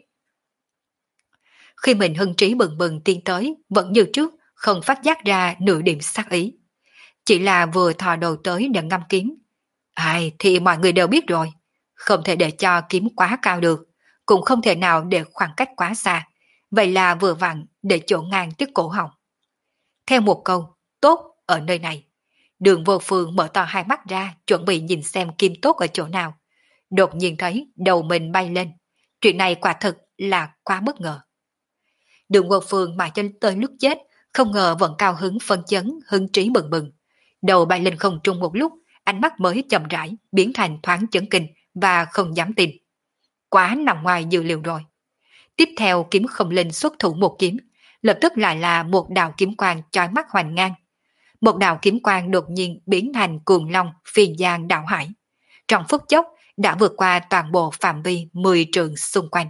Khi mình hưng trí bừng bừng tiến tới, vẫn như trước, không phát giác ra nửa điểm sát ý. Chỉ là vừa thò đầu tới để ngâm kiếm. Ai thì mọi người đều biết rồi, không thể để cho kiếm quá cao được, cũng không thể nào để khoảng cách quá xa, vậy là vừa vặn để chỗ ngang tiết cổ họng. Theo một câu, tốt ở nơi này, Đường Vô Phương mở to hai mắt ra, chuẩn bị nhìn xem kim tốt ở chỗ nào. Đột nhiên thấy đầu mình bay lên, chuyện này quả thực là quá bất ngờ. Đường Vô Phương mà cho tới lúc chết, không ngờ vẫn cao hứng phân chấn, hứng trí bừng bừng. Đầu bay lên không trung một lúc, ánh mắt mới chậm rãi, biến thành thoáng chấn kinh và không dám tin. Quá nằm ngoài dự liệu rồi. Tiếp theo kiếm không linh xuất thủ một kiếm, lập tức lại là một đạo kiếm quang chói mắt hoành ngang. Một đạo kiếm quang đột nhiên biến thành cuồng long phiên giang đạo hải. Trong phút chốc đã vượt qua toàn bộ phạm vi mười trượng xung quanh.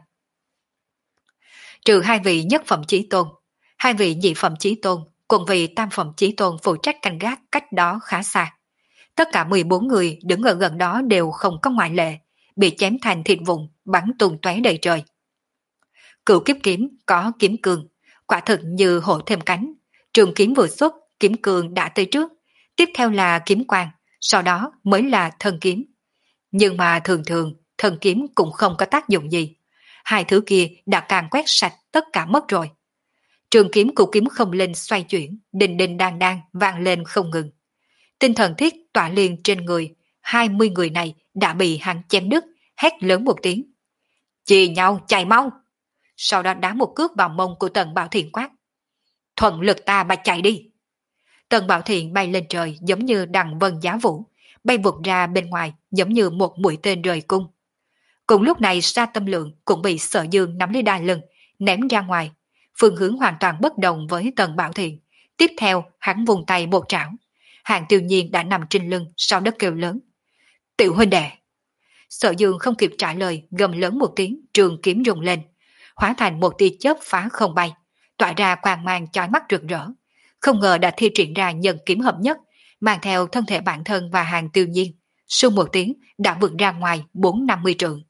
Trừ hai vị nhất phẩm chí tôn, hai vị nhị phẩm chí tôn cùng vị tam phẩm chí tôn phụ trách canh gác cách đó khá xa. Tất cả mười bốn người đứng ở gần đó đều không có ngoại lệ, bị chém thành thịt vụn, bắn tung tóe đầy trời. Cửu kiếp kiếm có kiếm cương, quả thực như hổ thêm cánh. Trường kiếm vừa xuất, kiếm cương đã tới trước, tiếp theo là kiếm quang, sau đó mới là thân kiếm. Nhưng mà thường thường, thần kiếm cũng không có tác dụng gì. Hai thứ kia đã càng quét sạch tất cả mất rồi. Trường kiếm của kiếm không linh xoay chuyển, đình đình đang đang vang lên không ngừng. Tinh thần thiết tỏa liền trên người, hai mươi người này đã bị hắn chém đứt, hét lớn một tiếng. Chia nhau chạy mau! Sau đó đá một cước vào mông của Tần Bảo Thiện quát. Thuận lực ta mà chạy đi! Tần Bảo Thiện bay lên trời giống như đằng vân giá vũ, bay vụt ra bên ngoài giống như một mũi tên rời cung. Cùng lúc này Sa Tâm Lượng cũng bị Sở Dương nắm lấy đai lưng, ném ra ngoài, phương hướng hoàn toàn bất đồng với Tần Bảo Thiện. Tiếp theo hắn vùng tay một trảo. Hàng Tiêu Nhiên đã nằm trên lưng sau đất kêu lớn. Tiểu huynh đệ! Sở Dương không kịp trả lời, gầm lớn một tiếng, trường kiếm rung lên, hóa thành một tia chớp phá không bay, tỏa ra quang mang chói mắt rực rỡ. Không ngờ đã thi triển ra nhân kiếm hợp nhất, mang theo thân thể bản thân và Hàng Tiêu Nhiên, xung một tiếng đã vượt ra ngoài bốn năm mươi trượng.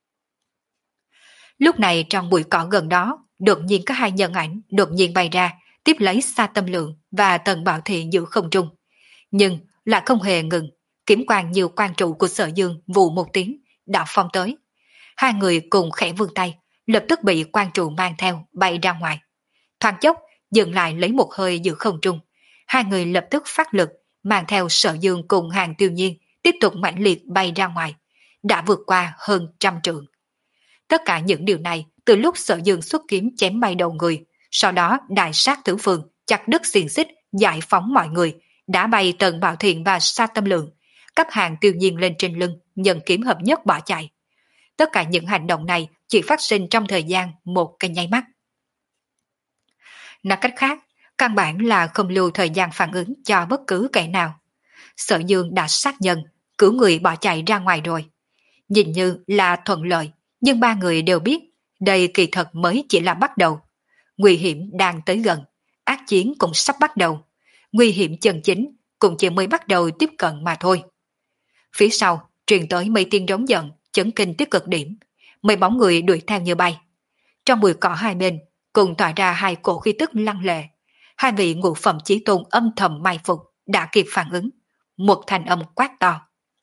Lúc này trong bụi cỏ gần đó, đột nhiên có hai nhân ảnh đột nhiên bay ra, tiếp lấy Sa Tâm Lượng và Tần Bảo Thiện giữ không trung. Nhưng lại không hề ngừng, kiếm quang nhiều quan trụ của Sở Dương vù một tiếng, đã phong tới. Hai người cùng khẽ vươn tay, lập tức bị quan trụ mang theo, bay ra ngoài. Thoáng chốc, dừng lại lấy một hơi giữ không trung. Hai người lập tức phát lực, mang theo Sở Dương cùng Hàng Tiêu Nhiên, tiếp tục mãnh liệt bay ra ngoài, đã vượt qua hơn trăm trượng. Tất cả những điều này từ lúc Sở Dương xuất kiếm chém bay đầu người, sau đó đại sát tứ phương, chặt đứt xiềng xích, giải phóng mọi người, đã bay Tần Bảo Thiện và Sa Tâm Lượng, cấp Hàng Tiêu Nhiên lên trên lưng, nhân kiếm hợp nhất bỏ chạy. Tất cả những hành động này chỉ phát sinh trong thời gian một cái nháy mắt. Nói cách khác, căn bản là không lưu thời gian phản ứng cho bất cứ kẻ nào. Sở Dương đã sát nhân, cứu người bỏ chạy ra ngoài rồi. Nhìn như là thuận lợi, nhưng ba người đều biết đây kỳ thật mới chỉ là bắt đầu. Nguy hiểm đang tới gần, ác chiến cũng sắp bắt đầu. Nguy hiểm chân chính cũng chỉ mới bắt đầu tiếp cận mà thôi. Phía sau truyền tới mấy tiếng rống giận, chấn kinh tới cực điểm. Mấy bóng người đuổi theo như bay. Trong bụi cỏ hai bên cùng tỏa ra hai cổ khí tức lăng lệ. Hai vị ngũ phẩm chí tôn âm thầm mai phục đã kịp phản ứng. Một thanh âm quát to.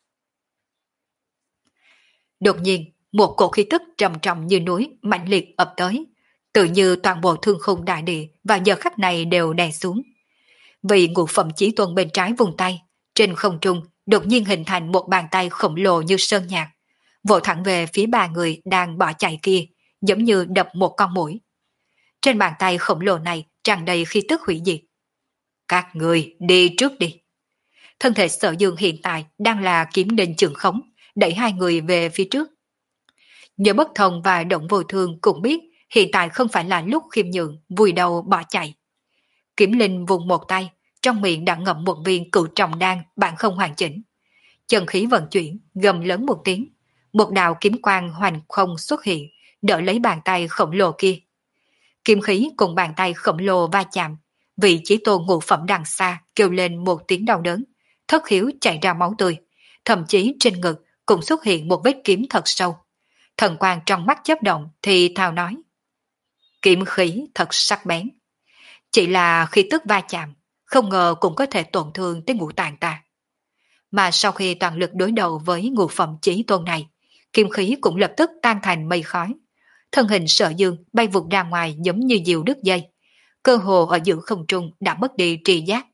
Đột nhiên, một cổ khí tức trầm trọng như núi mạnh liệt ập tới, tự như toàn bộ thương khung đại địa vào giờ khắc này đều đè xuống. Vị ngũ phẩm chí tôn bên trái vùng tay, trên không trung đột nhiên hình thành một bàn tay khổng lồ như sơn nhạc, vội thẳng về phía ba người đang bỏ chạy kia, giống như đập một con muỗi. Trên bàn tay khổng lồ này tràn đầy khí tức hủy diệt. Các người đi trước đi. Thân thể Sở Dương hiện tại đang là kiếm đình trường khống, đẩy hai người về phía trước. Nhớ Bất Thông và Động Vô Thương cũng biết hiện tại không phải là lúc khiêm nhường, vùi đầu bỏ chạy. Kiếm Linh vùng một tay, trong miệng đã ngậm một viên cựu trọng đan bản không hoàn chỉnh. Chân khí vận chuyển, gầm lớn một tiếng, một đạo kiếm quang hoành không xuất hiện, đỡ lấy bàn tay khổng lồ kia. Kiếm khí cùng bàn tay khổng lồ va chạm, vị chí tôn ngũ phẩm đằng xa kêu lên một tiếng đau đớn, thất khiếu chảy ra máu tươi, thậm chí trên ngực cũng xuất hiện một vết kiếm thật sâu. Thần quang trong mắt chớp động thì thào nói. Kiếm khí thật sắc bén. Chỉ là khi tức va chạm, không ngờ cũng có thể tổn thương tới ngũ tạng ta. Mà sau khi toàn lực đối đầu với ngũ phẩm chí tôn này, kiếm khí cũng lập tức tan thành mây khói. Thân hình Sở Dương bay vụt ra ngoài giống như diều đứt dây. Cơ hồ ở giữa không trung đã mất đi tri giác.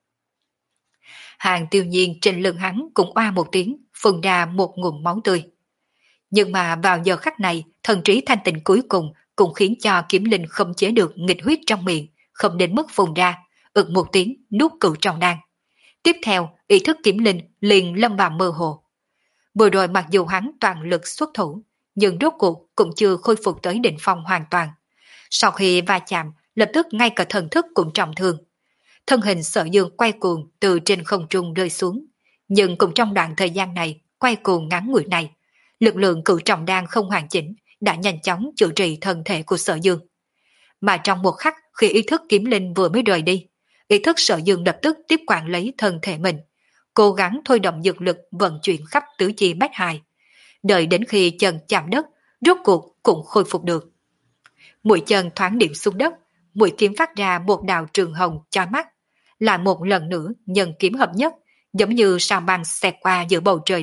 Hàng Tiêu Nhiên trên lưng hắn cũng oa một tiếng, phun ra một ngụm máu tươi. Nhưng mà vào giờ khắc này, thần trí thanh tịnh cuối cùng cũng khiến cho Kiếm Linh không chế được nghịch huyết trong miệng, không đến mức phun ra, ực một tiếng nuốt cựu trong đan. Tiếp theo, ý thức Kiếm Linh liền lâm vào mơ hồ. Vừa rồi mặc dù hắn toàn lực xuất thủ, nhưng rốt cuộc cũng chưa khôi phục tới đỉnh phong hoàn toàn. Sau khi va chạm, lập tức ngay cả thần thức cũng trọng thương. Thân hình Sở Dương quay cuồng từ trên không trung rơi xuống, nhưng cũng trong đoạn thời gian này, quay cuồng ngắn ngủi này, lực lượng cửu trọng đan không hoàn chỉnh đã nhanh chóng chữa trị thân thể của Sở Dương. Mà trong một khắc khi ý thức Kiếm Linh vừa mới rời đi, ý thức Sở Dương lập tức tiếp quản lấy thân thể mình, cố gắng thôi động dược lực vận chuyển khắp tứ chi bách hài. Đợi đến khi chân chạm đất, rốt cuộc cũng khôi phục được. Mũi chân thoáng điểm xuống đất, mũi kiếm phát ra một đạo trường hồng chói mắt, lại một lần nữa nhân kiếm hợp nhất, giống như sao băng xẹt qua giữa bầu trời đêm,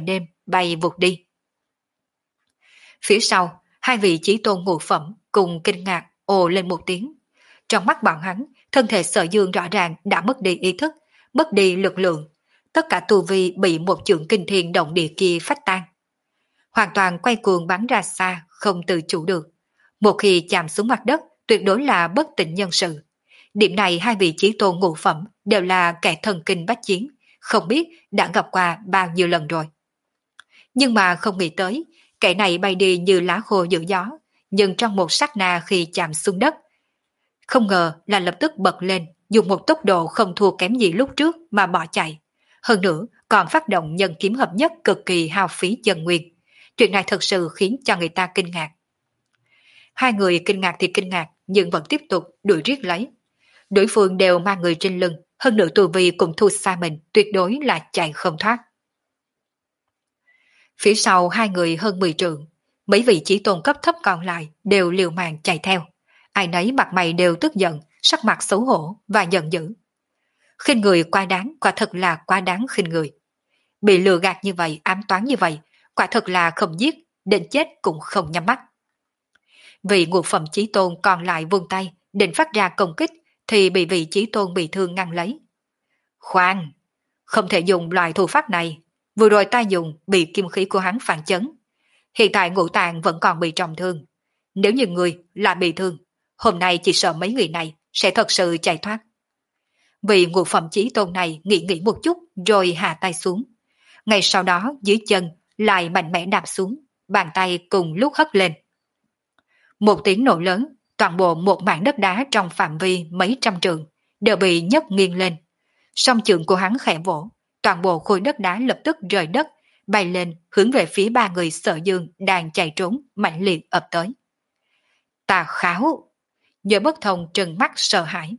bay vụt đi. Phía sau, hai vị chí tôn ngũ phẩm cùng kinh ngạc ồ lên một tiếng. Trong mắt bọn hắn, thân thể Sở Dương rõ ràng đã mất đi ý thức, mất đi lực lượng. Tất cả tu vi bị một chưởng kinh thiên động địa kia phách tan. Hoàn toàn quay cuồng bắn ra xa, không tự chủ được. Một khi chạm xuống mặt đất, tuyệt đối là bất tỉnh nhân sự. Điểm này hai vị chí tôn ngũ phẩm đều là kẻ thần kinh bách chiến, không biết đã gặp qua bao nhiêu lần rồi. Nhưng mà không nghĩ tới, kẻ này bay đi như lá khô giữ gió, nhưng trong một sát na khi chạm xuống đất, không ngờ là lập tức bật lên, dùng một tốc độ không thua kém gì lúc trước mà bỏ chạy. Hơn nữa, còn phát động nhân kiếm hợp nhất cực kỳ hao phí chân nguyên. Chuyện này thật sự khiến cho người ta kinh ngạc. Hai người kinh ngạc thì kinh ngạc, nhưng vẫn tiếp tục đuổi riết lấy. Đối phương đều mang người trên lưng, hơn nữa tu vi cũng thua xa mình, tuyệt đối là chạy không thoát. Phía sau hai người hơn mười trượng, mấy vị chí tôn cấp thấp còn lại đều liều mạng chạy theo. Ai nấy mặt mày đều tức giận, sắc mặt xấu hổ và giận dữ. Khinh người quá đáng, quả thật là quá đáng khinh người. Bị lừa gạt như vậy, ám toán như vậy, quả thật là không giết, đến chết cũng không nhắm mắt. Vị ngũ phẩm chí tôn còn lại vung tay, định phát ra công kích, thì bị vị chí tôn bị thương ngăn lấy. Khoan, không thể dùng loại thủ pháp này, vừa rồi ta dùng bị kim khí của hắn phản chấn. Hiện tại ngũ tạng vẫn còn bị trọng thương. Nếu như người là bị thương, hôm nay chỉ sợ mấy người này sẽ thật sự chạy thoát. Vị ngũ phẩm chí tôn này nghĩ nghĩ một chút rồi hạ tay xuống. Ngay sau đó dưới chân lại mạnh mẽ đạp xuống, bàn tay cùng lúc hất lên. Một tiếng nổ lớn, toàn bộ một mảng đất đá trong phạm vi mấy trăm trượng đều bị nhấc nghiêng lên. Song chưởng của hắn khẽ vỗ, toàn bộ khối đất đá lập tức rời đất, bay lên hướng về phía ba người Sở Dương đang chạy trốn mạnh liệt ập tới. Tà kháo! Nhớ bất thông trừng mắt sợ hãi.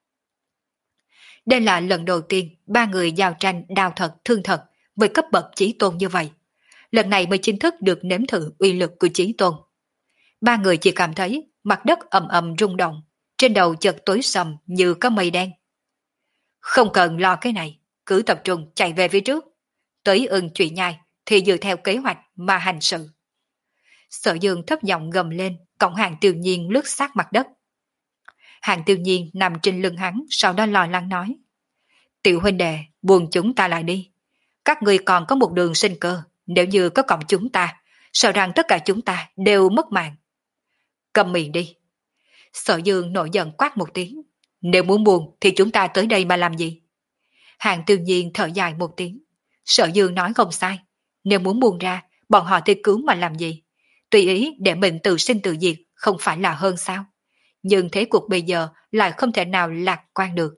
Đây là lần đầu tiên ba người giao tranh đao thật thương thật với cấp bậc chí tôn như vậy. Lần này mới chính thức được nếm thử uy lực của chí tôn. Ba người chỉ cảm thấy mặt đất ầm ầm rung động, trên đầu chợt tối sầm như có mây đen. Không cần lo cái này, cứ tập trung chạy về phía trước. Tới ưng chuyện nhai thì dựa theo kế hoạch mà hành sự. Sở Dương thấp giọng gầm lên, cổng Hàng Tiêu Nhiên lướt sát mặt đất. Hàng Tiêu Nhiên nằm trên lưng hắn, sau đó lo lắng nói. Tiểu huynh đệ, buông chúng ta lại đi. Các người còn có một đường sinh cơ, nếu như có cổng chúng ta, sợ rằng tất cả chúng ta đều mất mạng. Cầm miệng đi. Sở Dương nổi giận quát một tiếng. Nếu muốn buông thì chúng ta tới đây mà làm gì? Hàng Tiêu Nhiên thở dài một tiếng. Sở Dương nói không sai. Nếu muốn buông ra, bọn họ thì cứu mà làm gì? Tùy ý để mình tự sinh tự diệt không phải là hơn sao? Nhưng thế cuộc bây giờ lại không thể nào lạc quan được.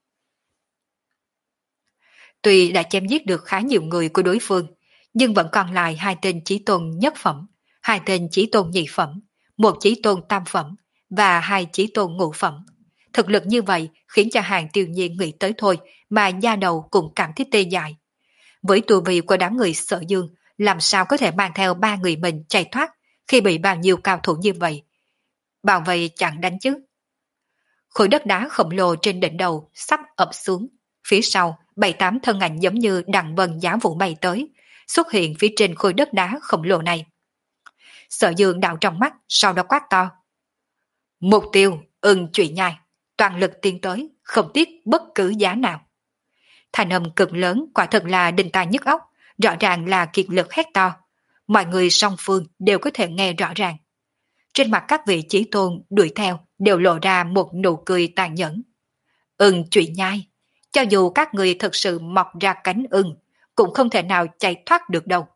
Tuy đã chém giết được khá nhiều người của đối phương, nhưng vẫn còn lại hai tên chí tôn nhất phẩm, hai tên chí tôn nhị phẩm, một chí tôn tam phẩm và hai chí tôn ngũ phẩm. Thực lực như vậy khiến cho Hàng Tiêu Nhiên nghĩ tới thôi mà da đầu cũng cảm thấy tê dại. Với tu vi của đám người Sở Dương, làm sao có thể mang theo ba người mình chạy thoát khi bị bao nhiêu cao thủ như vậy? Bảo vệ chẳng đánh chứ. Khối đất đá khổng lồ trên đỉnh đầu sắp ập xuống. Phía sau, bảy tám thân ảnh giống như đằng vân giá vũ bay tới, xuất hiện phía trên khối đất đá khổng lồ này. Sở Dương đạo trong mắt, sau đó quát to. Mục tiêu, ưng trụy nhai, toàn lực tiến tới, không tiếc bất cứ giá nào. Thành âm cực lớn quả thật là đinh tai nhức óc, rõ ràng là kiệt lực hét to. Mọi người song phương đều có thể nghe rõ ràng. Trên mặt các vị chí tôn đuổi theo đều lộ ra một nụ cười tàn nhẫn. Ưng trụy nhai, cho dù các người thực sự mọc ra cánh ưng, cũng không thể nào chạy thoát được đâu.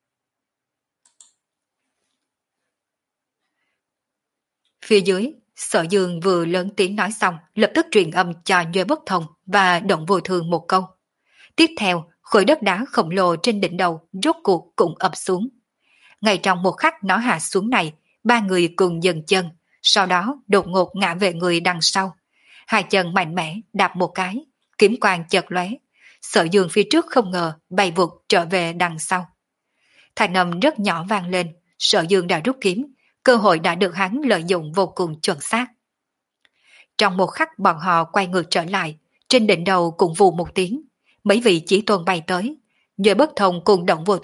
Phía dưới, Sở Dương vừa lớn tiếng nói xong, lập tức truyền âm cho Nhuê Bất Thông và Động Vô Thường một câu. Tiếp theo, khối đất đá khổng lồ trên đỉnh đầu rốt cuộc cũng ập xuống. Ngay trong một khắc nó hạ xuống này, ba người cùng dừng chân, sau đó đột ngột ngã về người đằng sau. Hai chân mạnh mẽ đạp một cái, kiếm quang chợt lóe. Sở Dương phía trước không ngờ bay vụt trở về đằng sau. Thanh âm rất nhỏ vang lên, Sở Dương đã rút kiếm, cơ hội đã được hắn lợi dụng vô cùng chuẩn xác. Trong một khắc bọn họ quay ngược trở lại, trên đỉnh đầu cũng vù một tiếng, mấy vị chí tôn bay tới. Nhờ Bất Thông cùng Động Vô Thương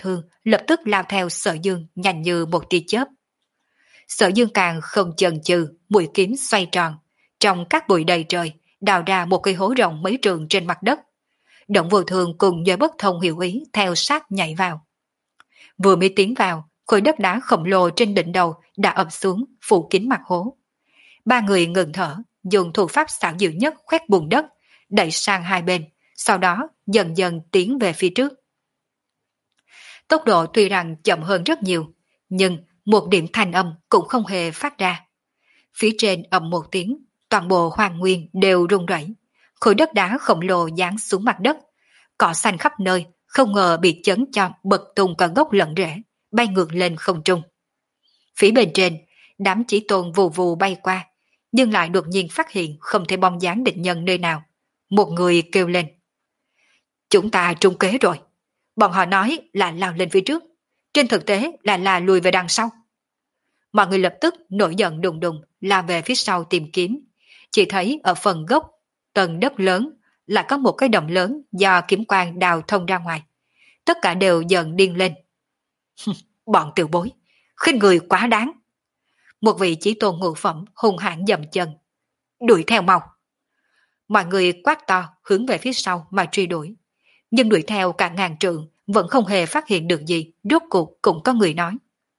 lập tức lao theo Sở Dương nhanh như một tia chớp. Sở Dương càng không chần chừ, mũi kiếm xoay tròn, trong các bụi đầy trời, đào ra một cây hố rộng mấy trường trên mặt đất. Động Vô Thường cùng Nhuệ Bất Thông hiểu ý theo sát nhảy vào. Vừa mới tiến vào, khối đất đá khổng lồ trên đỉnh đầu đã ập xuống, phủ kín mặt hố. Ba người ngừng thở, dùng thủ pháp xảo diệu nhất khoét bùn đất, đẩy sang hai bên, sau đó dần dần tiến về phía trước. Tốc độ tuy rằng chậm hơn rất nhiều, nhưng một điểm thanh âm cũng không hề phát ra. Phía trên ầm một tiếng, toàn bộ hoàng nguyên đều rung rẩy, khối đất đá khổng lồ giáng xuống mặt đất, cỏ xanh khắp nơi, không ngờ bị chấn cho bật tung cả gốc lẫn rễ, bay ngược lên không trung. Phía bên trên, đám chỉ tôn vù vù bay qua, nhưng lại đột nhiên phát hiện không thể bóng dáng địch nhân nơi nào. Một người kêu lên: chúng ta trúng kế rồi. Bọn họ nói là lao lên phía trước, trên thực tế là là lùi về đằng sau. Mọi người lập tức nổi giận đùng đùng lao về phía sau tìm kiếm. Chỉ thấy ở phần gốc tầng đất lớn là có một cái động lớn do kiếm quang đào thông ra ngoài. Tất cả đều dần điên lên. Bọn tiểu bối, khinh người quá đáng. Một vị chí tôn ngũ phẩm hung hãn dậm chân: đuổi theo mau. Mọi người quát to hướng về phía sau mà truy đuổi. Nhưng đuổi theo cả ngàn trượng vẫn không hề phát hiện được gì. Rốt cuộc cũng có người nói: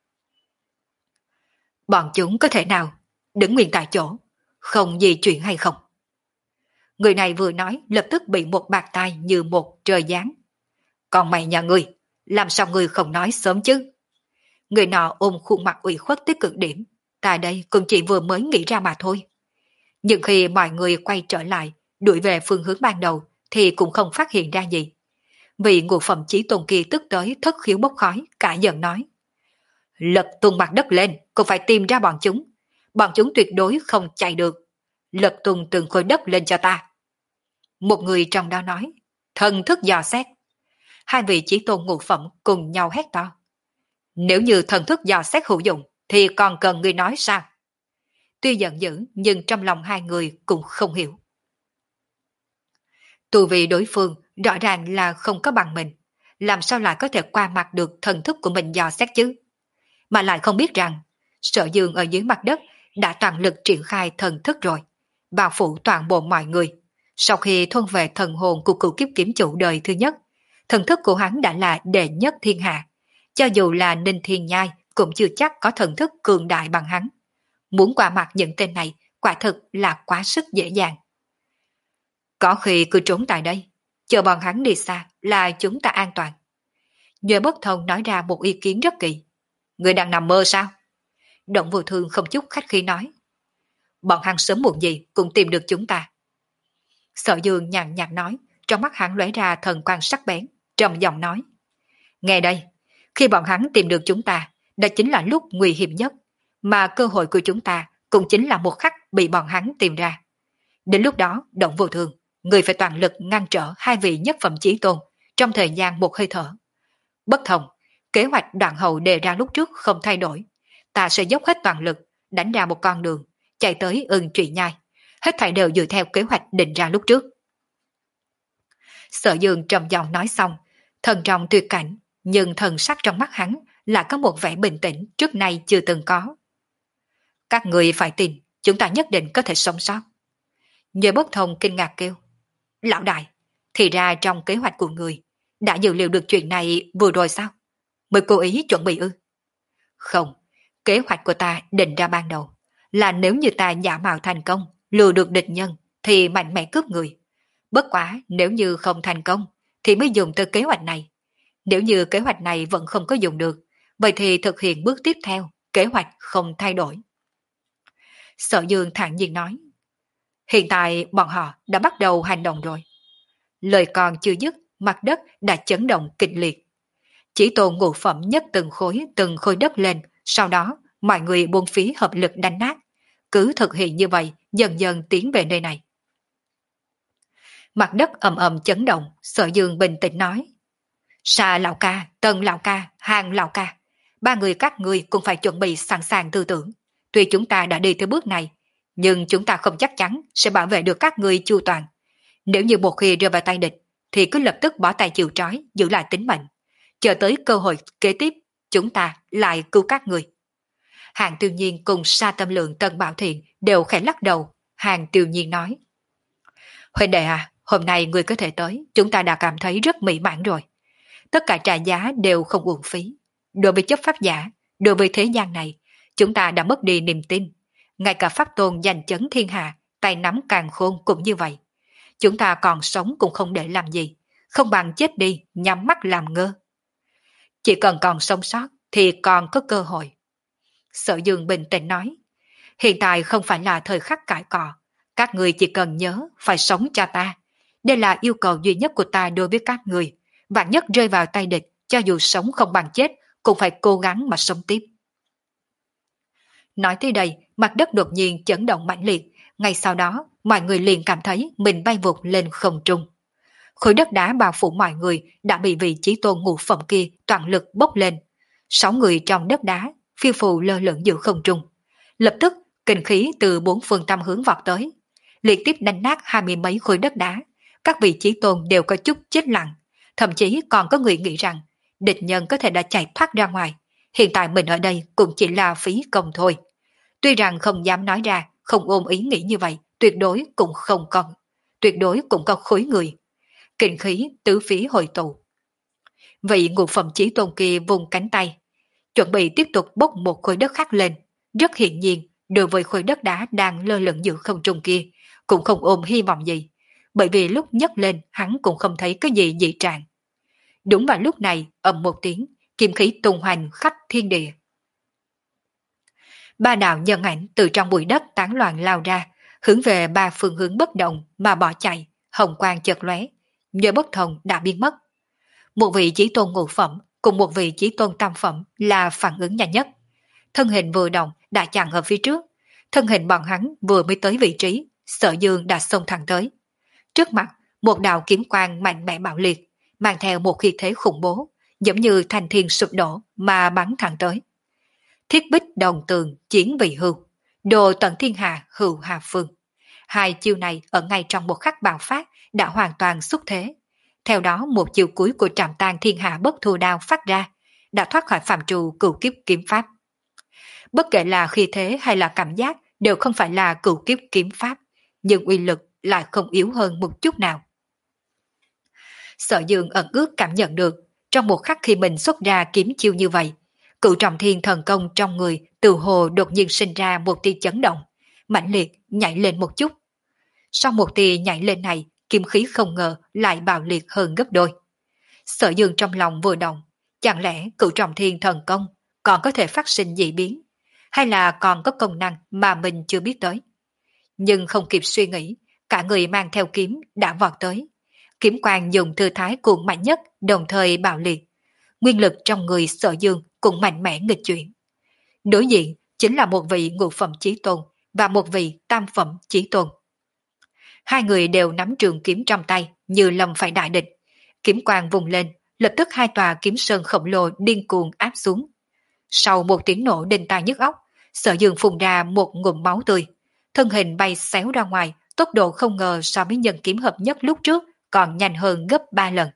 bọn chúng có thể nào đứng nguyên tại chỗ, không di chuyển hay không? Người này vừa nói lập tức bị một bạt tai như một trời giáng. Còn mày nhà ngươi, làm sao ngươi không nói sớm chứ? Người nọ ôm khuôn mặt ủy khuất tới cực điểm. Ta đây cũng chỉ vừa mới nghĩ ra mà thôi. Nhưng khi mọi người quay trở lại, đuổi về phương hướng ban đầu, thì cũng không phát hiện ra gì. Vị ngũ phẩm chí tôn kia tức tới thất khiếu bốc khói, cả giận nói: lật tung mặt đất lên, cũng phải tìm ra bọn chúng. Bọn chúng tuyệt đối không chạy được. Lật tung từng khối đất lên cho ta. Một người trong đó nói: thần thức dò xét. Hai vị chí tôn ngũ phẩm cùng nhau hét to: nếu như thần thức dò xét hữu dụng, thì còn cần người nói sao? Tuy giận dữ, nhưng trong lòng hai người cũng không hiểu. Tu vì đối phương rõ ràng là không có bằng mình, làm sao lại có thể qua mặt được thần thức của mình dò xét chứ? Mà lại không biết rằng Sở Dương ở dưới mặt đất đã toàn lực triển khai thần thức rồi, bao phủ toàn bộ mọi người. Sau khi thôn về thần hồn của cựu kiếp kiếm chủ đời thứ nhất, thần thức của hắn đã là đệ nhất thiên hạ. Cho dù là Ninh Thiên Nhai cũng chưa chắc có thần thức cường đại bằng hắn. Muốn qua mặt những tên này quả thực là quá sức dễ dàng. Có khi cứ trốn tại đây, chờ bọn hắn đi xa là chúng ta an toàn. Nhuệ Bất Thông nói ra một ý kiến rất kỳ. Người đang nằm mơ sao? Động Vô Thương không chút khách khí nói: bọn hắn sớm muộn gì cũng tìm được chúng ta. Sở Dương nhàn nhạt nói, trong mắt hắn lóe ra thần quang sắc bén, trầm giọng nói: nghe đây, khi bọn hắn tìm được chúng ta, đó chính là lúc nguy hiểm nhất, mà cơ hội của chúng ta cũng chính là một khắc bị bọn hắn tìm ra. Đến lúc đó, Động Vô Thường, người phải toàn lực ngăn trở hai vị nhất phẩm chí tôn trong thời gian một hơi thở. Bất Thông, kế hoạch đoạn hậu đề ra lúc trước không thay đổi. Ta sẽ dốc hết toàn lực, đánh ra một con đường, chạy tới Ưng Trụy Nhai. Hết thảy đều dựa theo kế hoạch định ra lúc trước. Sở Dương trầm giọng nói xong, thần trọng tuyệt cảnh, nhưng thần sắc trong mắt hắn là có một vẻ bình tĩnh trước nay chưa từng có. Các người phải tin, chúng ta nhất định có thể sống sót. Nhuệ Bất Thông kinh ngạc kêu: lão đại, thì ra trong kế hoạch của người đã dự liệu được chuyện này vừa rồi sao? Mới cố ý chuẩn bị ư? Không, kế hoạch của ta định ra ban đầu là nếu như ta giả mạo thành công, lừa được địch nhân thì mạnh mẽ cướp người. Bất quá nếu như không thành công thì mới dùng tới kế hoạch này. Nếu như kế hoạch này vẫn không có dùng được, vậy thì thực hiện bước tiếp theo, kế hoạch không thay đổi. Sở Dương thản nhiên nói: hiện tại bọn họ đã bắt đầu hành động rồi. Lời còn chưa dứt, mặt đất đã chấn động kịch liệt. Chỉ tôn ngũ phẩm nhất từng khối từng khối đất lên, sau đó mọi người buông phí hợp lực đánh nát. Cứ thực hiện như vậy, dần dần tiến về nơi này. Mặt đất ầm ầm chấn động, Sở Dương bình tĩnh nói: Sa lão ca, Tân lão ca, Hàng lão ca, ba người các ngươi cũng phải chuẩn bị sẵn sàng tư tưởng. Tuy chúng ta đã đi tới bước này, nhưng chúng ta không chắc chắn sẽ bảo vệ được các ngươi chu toàn. Nếu như một khi rơi vào tay địch, thì cứ lập tức bỏ tay chịu trói, giữ lại tính mệnh. chờ tới cơ hội kế tiếp, chúng ta lại cứu các người. Hàng Tiêu Nhiên cùng Sa Tâm Lượng Tân Bảo Thiện đều khẽ lắc đầu. Hàng Tiêu Nhiên nói: Huynh đệ à, hôm nay người có thể tới, chúng ta đã cảm thấy rất mỹ mãn rồi. Tất cả trả giá đều không uổng phí. Đối với chấp pháp giả, đối với thế gian này, chúng ta đã mất đi niềm tin. Ngay cả pháp tôn giành chấn thiên hạ, tay nắm càn khôn cũng như vậy. Chúng ta còn sống cũng không để làm gì, không bằng chết đi, nhắm mắt làm ngơ. Chỉ cần còn sống sót thì còn có cơ hội. Sở Dương bình tĩnh nói: Hiện tại không phải là thời khắc cãi cọ. Các người chỉ cần nhớ phải sống cho ta. Đây là yêu cầu duy nhất của ta đối với các người. Vạn nhất rơi vào tay địch, cho dù sống không bằng chết, cũng phải cố gắng mà sống tiếp. Nói tới đây, mặt đất đột nhiên chấn động mãnh liệt. Ngay sau đó, mọi người liền cảm thấy mình bay vụt lên không trung. Khối đất đá bao phủ mọi người đã bị vị chí tôn ngũ phẩm kia toàn lực bốc lên. Sáu người trong đất đá phiêu phù lơ lửng giữa không trung. Lập tức, kinh khí từ bốn phương tám hướng vọt tới, liên tiếp đánh nát hai mươi mấy khối đất đá. Các vị chí tôn đều có chút chết lặng, thậm chí còn có người nghĩ rằng địch nhân có thể đã chạy thoát ra ngoài. Hiện tại mình ở đây cũng chỉ là phí công thôi. Tuy rằng không dám nói ra, không ôm ý nghĩ như vậy, tuyệt đối cũng không còn, tuyệt đối cũng có khối người. Kinh khí tứ phí hội tụ. Vị ngũ phẩm chí tôn kia vùng cánh tay, chuẩn bị tiếp tục bốc một khối đất khác lên. Rất hiển nhiên, đối với khối đất đá đang lơ lửng giữa không trung kia, cũng không ôm hy vọng gì, bởi vì lúc nhấc lên hắn cũng không thấy cái gì dị trạng. Đúng vào lúc này, ầm một tiếng, kim khí tung hoành khắp thiên địa. Ba đạo nhân ảnh từ trong bụi đất tán loạn lao ra, hướng về ba phương hướng bất động mà bỏ chạy, hồng quang chợt lóe, nhờ bất thông đã biến mất. Một vị chí tôn ngũ phẩm cùng một vị chí tôn tam phẩm là phản ứng nhanh nhất. Thân hình vừa động đã chặn ở phía trước, thân hình bọn hắn vừa mới tới vị trí, Sở Dương đã xông thẳng tới. Trước mặt, một đạo kiếm quang mạnh mẽ bạo liệt, mang theo một khí thế khủng bố, giống như thành thiên sụp đổ mà bắn thẳng tới. Thiết bích đồng tường chiến vị hưu, đồ tận thiên hạ hưu hà phương. Hai chiêu này ở ngay trong một khắc bạo phát đã hoàn toàn xuất thế. Theo đó một chiêu cuối của Trảm Tan Thiên Hạ Bất Thù Đao phát ra, đã thoát khỏi phạm trù cửu kiếp kiếm pháp. Bất kể là khí thế hay là cảm giác đều không phải là cửu kiếp kiếm pháp, nhưng uy lực lại không yếu hơn một chút nào. Sở Dương ẩn ước cảm nhận được, trong một khắc khi mình xuất ra kiếm chiêu như vậy, cửu trọng thiên thần công trong người từ hồ đột nhiên sinh ra một tia chấn động, mãnh liệt nhảy lên một chút. Sau một tia nhảy lên này, kiếm khí không ngờ lại bạo liệt hơn gấp đôi. Sở Dương trong lòng vừa động, chẳng lẽ cửu trọng thiên thần công còn có thể phát sinh dị biến, hay là còn có công năng mà mình chưa biết tới. Nhưng không kịp suy nghĩ, cả người mang theo kiếm đã vọt tới. Kiếm quang dùng thư thái cuồng mạnh nhất đồng thời bạo liệt. Nguyên lực trong người Sở Dương cũng mạnh mẽ nghịch chuyển. Đối diện chính là một vị ngũ phẩm chí tôn và một vị tam phẩm chí tôn. Hai người đều nắm trường kiếm trong tay như lâm phải đại địch. Kiếm quang vùng lên, lập tức hai tòa kiếm sơn khổng lồ điên cuồng áp xuống. Sau một tiếng nổ đinh tai nhức óc, Sở Dương phun ra một ngụm máu tươi, thân hình bay xéo ra ngoài, tốc độ không ngờ so với nhân kiếm hợp nhất lúc trước còn nhanh hơn gấp ba lần.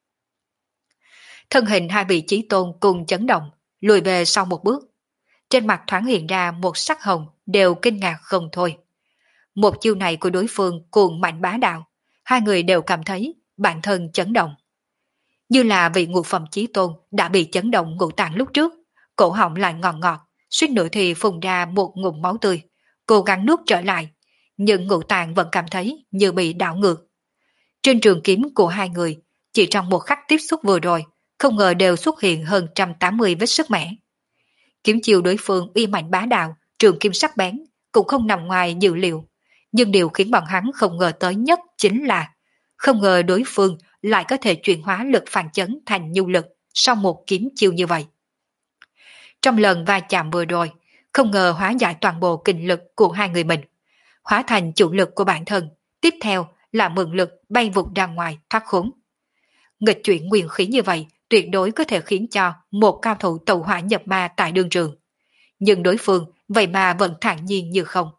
Thân hình hai vị chí tôn cùng chấn động, lùi về sau một bước. Trên mặt thoáng hiện ra một sắc hồng, đều kinh ngạc không thôi. Một chiêu này của đối phương cuồng mạnh bá đạo, hai người đều cảm thấy bản thân chấn động. Như là vị ngũ phẩm chí tôn đã bị chấn động ngũ tạng lúc trước, cổ họng lại ngọt ngọt, suýt nữa thì phun ra một ngụm máu tươi, cố gắng nuốt trở lại, nhưng ngũ tạng vẫn cảm thấy như bị đảo ngược. Trên trường kiếm của hai người, chỉ trong một khắc tiếp xúc vừa rồi, không ngờ đều xuất hiện hơn một trăm tám mươi vết sức mẻ. Kiếm chiêu đối phương uy mạnh bá đạo, trường kim sắc bén, cũng không nằm ngoài dự liệu. Nhưng điều khiến bọn hắn không ngờ tới nhất chính là không ngờ đối phương lại có thể chuyển hóa lực phản chấn thành nhu lực sau một kiếm chiêu như vậy. Trong lần va chạm vừa rồi, không ngờ hóa giải toàn bộ kinh lực của hai người mình, hóa thành chủ lực của bản thân, tiếp theo là mượn lực bay vụt ra ngoài thoát khốn. Nghịch chuyển nguyên khí như vậy tuyệt đối có thể khiến cho một cao thủ tẩu hỏa nhập ma tại đương trường. Nhưng đối phương vậy mà vẫn thản nhiên như không.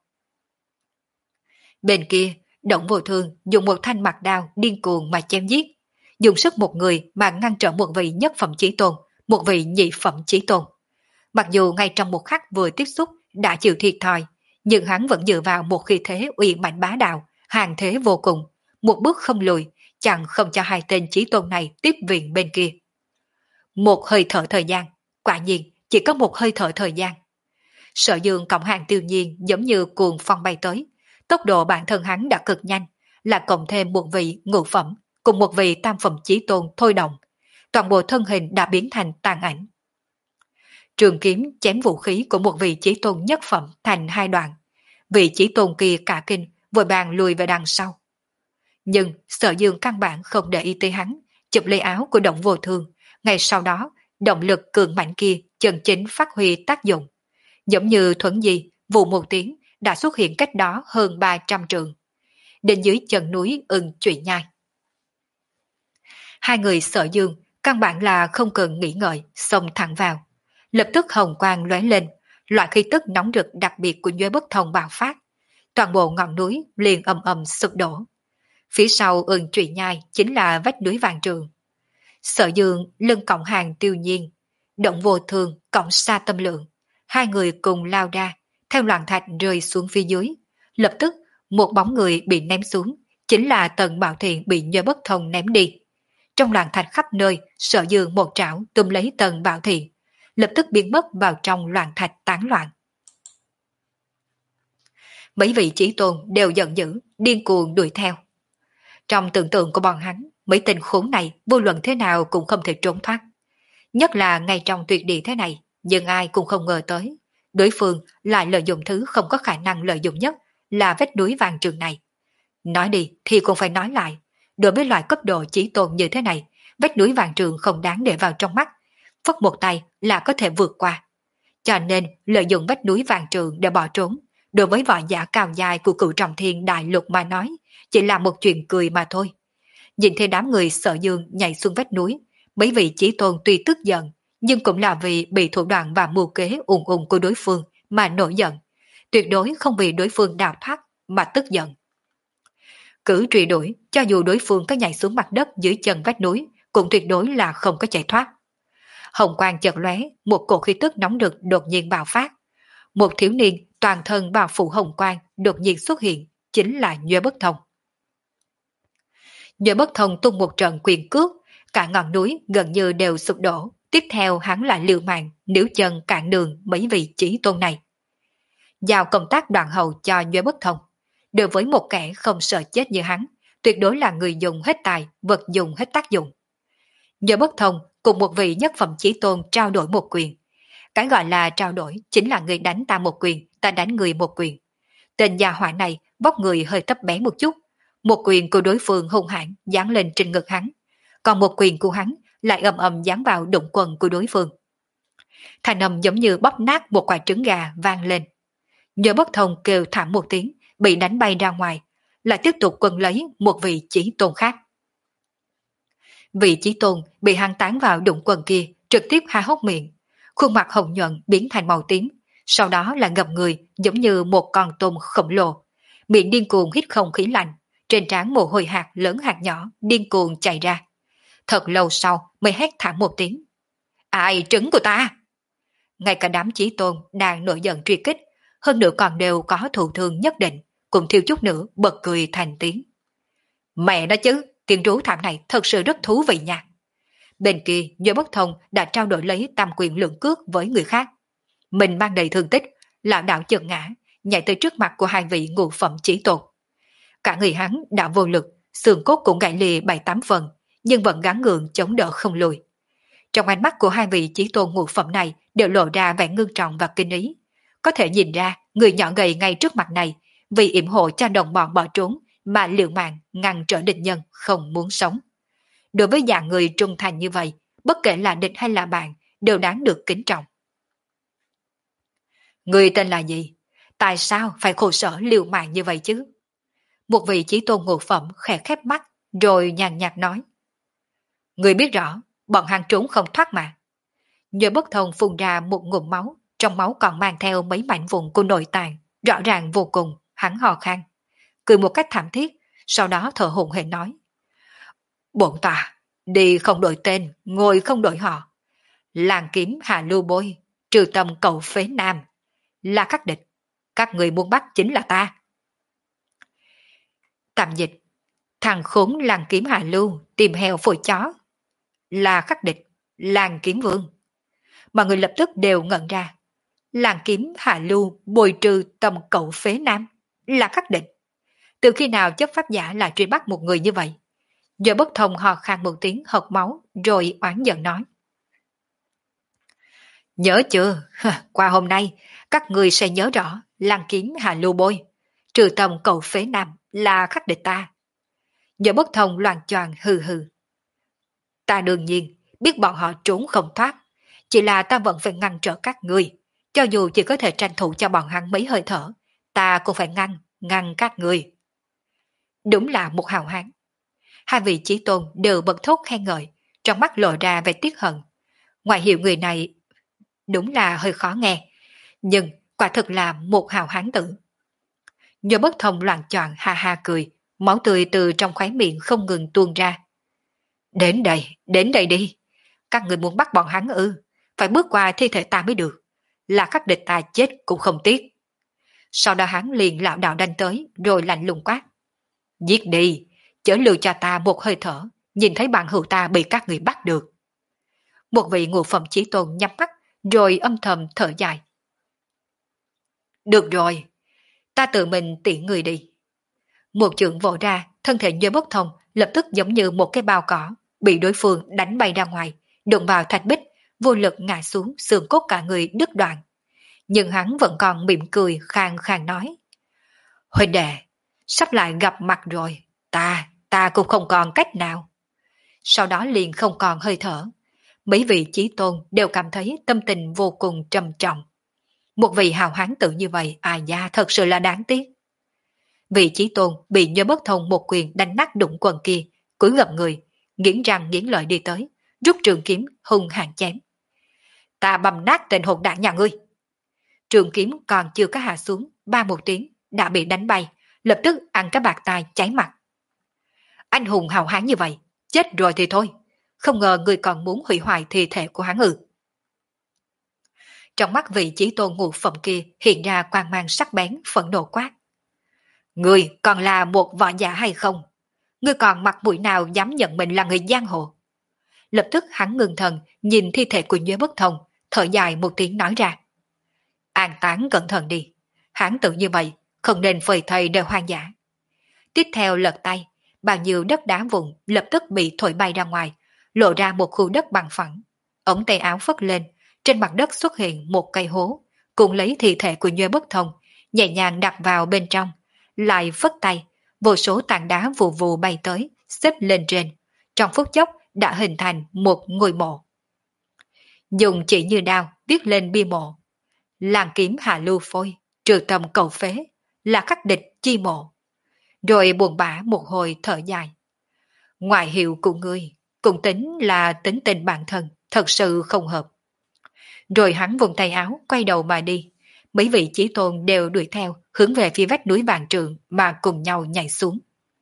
Bên kia, Động Vô Thương dùng một thanh mặt đao điên cuồng mà chém giết. dùng sức một người mà ngăn trở một vị nhất phẩm chí tôn, một vị nhị phẩm chí tôn. Mặc dù ngay trong một khắc vừa tiếp xúc đã chịu thiệt thòi, nhưng hắn vẫn dựa vào một khí thế uy mạnh bá đạo, hàng thế vô cùng, một bước không lùi, chẳng không cho hai tên chí tôn này tiếp viện bên kia. Một hơi thở thời gian, quả nhiên chỉ có một hơi thở thời gian. Sở Dương cộng hàng Tiêu Nhiên giống như cuồng phong bay tới, tốc độ bản thân hắn đã cực nhanh, là cộng thêm một vị ngũ phẩm cùng một vị tam phẩm chí tôn thôi động, toàn bộ thân hình đã biến thành tàn ảnh. Trường kiếm chém vũ khí của một vị chí tôn nhất phẩm thành hai đoạn, vị chí tôn kia cả kinh vội vàng lùi về đằng sau. Nhưng Sở Dương căn bản không để ý tới hắn, chụp lấy áo của Động Vô Thương, ngay sau đó động lực cường mạnh kia chân chính phát huy tác dụng, giống như thuẫn di vụ một tiếng đã xuất hiện cách đó hơn ba trăm trượng, đến dưới chân núi Ưng Trụy Nhai. Hai người Sở Dương căn bản là không cần nghĩ ngợi, xông thẳng vào. Lập tức hồng quang lóe lên, loại khí tức nóng rực đặc biệt của Nhuế Bất Thông bạo phát, toàn bộ ngọn núi liền ầm ầm sụp đổ. Phía sau Ưng Trụy Nhai chính là vách núi Vạn Trường. Sở Dương lưng cộng hàng Tiêu Nhiên, Động Vô Thương cộng Sa Tâm Lượng, hai người cùng lao ra, theo loạn thạch rơi xuống phía dưới. Lập tức một bóng người bị ném xuống, chính là Tần Bảo Thiện bị Nhuế Bất Thông ném đi. Trong loạn thạch khắp nơi, Sở Dương một trảo túm lấy Tần Bảo Thiện, lập tức biến mất vào trong loạn thạch tán loạn. Mấy vị chí tôn đều giận dữ, điên cuồng đuổi theo. Trong tưởng tượng của bọn hắn, mấy tên khốn này vô luận thế nào cũng không thể trốn thoát. Nhất là ngay trong tuyệt địa thế này, nhưng ai cũng không ngờ tới, đối phương lại lợi dụng thứ không có khả năng lợi dụng nhất là vách núi Vạn Trường này. Nói đi thì cũng phải nói lại, đối với loại cấp độ chí tôn như thế này, vách núi Vạn Trường không đáng để vào trong mắt, phất một tay là có thể vượt qua. Cho nên lợi dụng vách núi Vạn Trường để bỏ trốn, đối với võ giả cao dài của Cửu Trọng Thiên Đại Lục mà nói, chỉ là một chuyện cười mà thôi. Nhìn thấy đám người Sở Dương nhảy xuống vách núi, mấy vị chí tôn tuy tức giận, nhưng cũng là vì bị thủ đoạn và mưu kế ùng ùng của đối phương mà nổi giận, tuyệt đối không vì đối phương đào thoát mà tức giận. Cứ truy đuổi, cho dù đối phương có nhảy xuống mặt đất dưới chân vách núi, cũng tuyệt đối là không có chạy thoát. Hồng quang chợt lóe, một cổ khí tức nóng rực đột nhiên bạo phát. Một thiếu niên toàn thân bao phủ hồng quang đột nhiên xuất hiện, chính là Nhuế Bất Thông. Nhuế Bất Thông tung một trận quyền cước, cả ngọn núi gần như đều sụp đổ. Tiếp theo hắn lại liều mạng, níu chân cản đường mấy vị chí tôn này. Giao công tác đoạn hậu cho Nhuế Bất Thông. Đối với một kẻ không sợ chết như hắn, tuyệt đối là người dùng hết tài, vật dùng hết tác dụng. Nhuế Bất Thông cùng một vị nhất phẩm chí tôn trao đổi một quyền. Cái gọi là trao đổi chính là người đánh ta một quyền, ta đánh người một quyền. Tên gia hỏa này vóc người hơi thấp bé một chút, một quyền của đối phương hung hãn giáng lên trên ngực hắn, còn một quyền của hắn lại ầm ầm giáng vào đụng quần của đối phương. Thanh âm giống như bóp nát một quả trứng gà vang lên. Nhuế Bất Thông kêu thảm một tiếng, bị đánh bay ra ngoài, lại tiếp tục quần lấy một vị chí tôn khác. Vị chí tôn bị hắn tán vào đụng quần kia, trực tiếp há hốc miệng, khuôn mặt hồng nhuận biến thành màu tím, sau đó là ngập người giống như một con tôm khổng lồ, miệng điên cuồng hít không khí lạnh, trên trán mồ hôi hạt lớn hạt nhỏ điên cuồng chảy ra. Thật lâu sau mới hét thảm một tiếng. Ai trứng của ta? Ngay cả đám chí tôn đang nổi giận truy kích, hơn nữa còn đều có thụ thương nhất định, cũng thiếu chút nữa bật cười thành tiếng. Mẹ nó chứ, tiếng rú thảm này thật sự rất thú vị nha. Bên kia, Nhuế Bất Thông đã trao đổi lấy tam quyền lượng cước với người khác. Mình mang đầy thương tích, lão đạo chợt ngã, nhảy tới trước mặt của hai vị ngũ phẩm chí tôn. Cả người hắn đã vô lực, xương cốt cũng gãy lìa bảy tám phần, nhưng vẫn gắng gượng chống đỡ không lùi. Trong ánh mắt của hai vị chí tôn ngũ phẩm này đều lộ ra vẻ ngưng trọng và kinh ý. Có thể nhìn ra người nhỏ gầy ngay trước mặt này vì yểm hộ cho đồng bọn bỏ trốn mà liều mạng ngăn trở địch nhân không muốn sống. Đối với dạng người trung thành như vậy, bất kể là địch hay là bạn đều đáng được kính trọng. Người tên là gì? Tại sao phải khổ sở liều mạng như vậy chứ? Một vị chí tôn ngũ phẩm khẽ khép mắt rồi nhàn nhạt nói. Người biết rõ, bọn hắn trốn không thoát mà. Nhuế Bất Thông phun ra một ngụm máu, trong máu còn mang theo mấy mảnh vụn của nội tạng, rõ ràng vô cùng, hắn hò khan, cười một cách thảm thiết, sau đó thở hổn hển nói. Bổn tọa, Đi không đổi tên, ngồi không đổi họ. Làng kiếm Hà Lưu Bôi, trừ tầm cậu phế nam, là khắc địch. Các người muốn bắt chính là ta. Tạm dịch, thằng khốn làng kiếm Hà Lưu tìm heo phổi chó. Là khắc địch, làng kiếm vương. Mọi người lập tức đều ngẩn ra. Làng kiếm Hà Lưu bồi trừ tầm cậu phế nam, là khắc địch. Từ khi nào chấp pháp giả lại truy bắt một người như vậy? Giờ bất thông hò khan một tiếng hộc máu rồi oán giận nói. Nhớ chưa? Qua hôm nay, các người sẽ nhớ rõ làng kiếm Hà Lưu Bôi, trừ tầm cậu phế nam là khắc địch ta. Giờ bất thông loàn choạng hừ hừ. Ta đương nhiên biết bọn họ trốn không thoát, chỉ là ta vẫn phải ngăn trở các người. Cho dù chỉ có thể tranh thủ cho bọn hắn mấy hơi thở, ta cũng phải ngăn, ngăn các người. Đúng là một hào hán. Hai vị chí tôn đều bật thốt khen ngợi, trong mắt lộ ra vẻ tiếc hận. Ngoại hiệu người này đúng là hơi khó nghe, nhưng quả thực là một hào hán tử. Nhờ bất thông loạn choạng ha ha cười, máu tươi từ trong khóe miệng không ngừng tuôn ra. Đến đây, đến đây đi. Các người muốn bắt bọn hắn ư, phải bước qua thi thể ta mới được. Là khắc địch ta chết cũng không tiếc. Sau đó hắn liền lảo đảo đánh tới, rồi lạnh lùng quát. Giết đi, chớ lưu cho ta một hơi thở, nhìn thấy bạn hữu ta bị các người bắt được. Một vị ngũ phẩm chí tôn nhắm mắt, rồi âm thầm thở dài. Được rồi, ta tự mình tiện người đi. Một chưởng vỗ ra, thân thể Nhơ Bất Thông lập tức giống như một cái bao cỏ, bị đối phương đánh bay ra ngoài, đụng vào thạch bích, vô lực ngã xuống, xương cốt cả người đứt đoạn. Nhưng hắn vẫn còn mỉm cười khang khang nói. Huynh đệ, sắp lại gặp mặt rồi, ta, ta cũng không còn cách nào. Sau đó liền không còn hơi thở. Mấy vị chí tôn đều cảm thấy tâm tình vô cùng trầm trọng. Một vị hào hán tự như vậy, à da, thật sự là đáng tiếc. Vị chí tôn bị Nhơ Bất Thông một quyền đánh nát đụng quần kia, cúi gập người, nghiến răng nghiến lợi đi tới, rút trường kiếm hung hãn chém. Ta bầm nát tên hồn đảng nhà ngươi. Trường kiếm còn chưa có hạ xuống, ba một tiếng đã bị đánh bay, lập tức ăn cái bạc tai cháy mặt. Anh hùng hào hán như vậy, chết rồi thì thôi, không ngờ người còn muốn hủy hoại thi thể của hắn ư. Trong mắt vị chí tôn ngũ phẩm kia hiện ra quang mang sắc bén, phẫn nộ quát. Người còn là một võ giả hay không? Ngươi còn mặt mũi nào dám nhận mình là người giang hồ? Lập tức hắn ngừng thần, nhìn thi thể của Nhuế Bất Thông, thở dài một tiếng nói ra. An táng cẩn thận đi, hắn tự như vậy, không nên phơi thây đều hoang dã. Tiếp theo lật tay, bao nhiêu đất đá vụn lập tức bị thổi bay ra ngoài, lộ ra một khu đất bằng phẳng. Ống tay áo phất lên, trên mặt đất xuất hiện một cây hố, cùng lấy thi thể của Nhuế Bất Thông, nhẹ nhàng đặt vào bên trong, lại phất tay, vô số tảng đá vù vù bay tới, xếp lên trên, trong phút chốc đã hình thành một ngôi mộ. Dùng chỉ như đao viết lên bia mộ. Làng kiếm Hạ Lưu Phôi, trừ tầm cầu phế, là khắc địch chi mộ. Rồi buồn bã một hồi thở dài. Ngoại hiệu của ngươi, cũng tính là tính tình bản thân, thật sự không hợp. Rồi hắn vùng tay áo, quay đầu mà đi. Mấy vị chí tôn đều đuổi theo, hướng về phía vách núi vạn trượng mà cùng nhau nhảy xuống.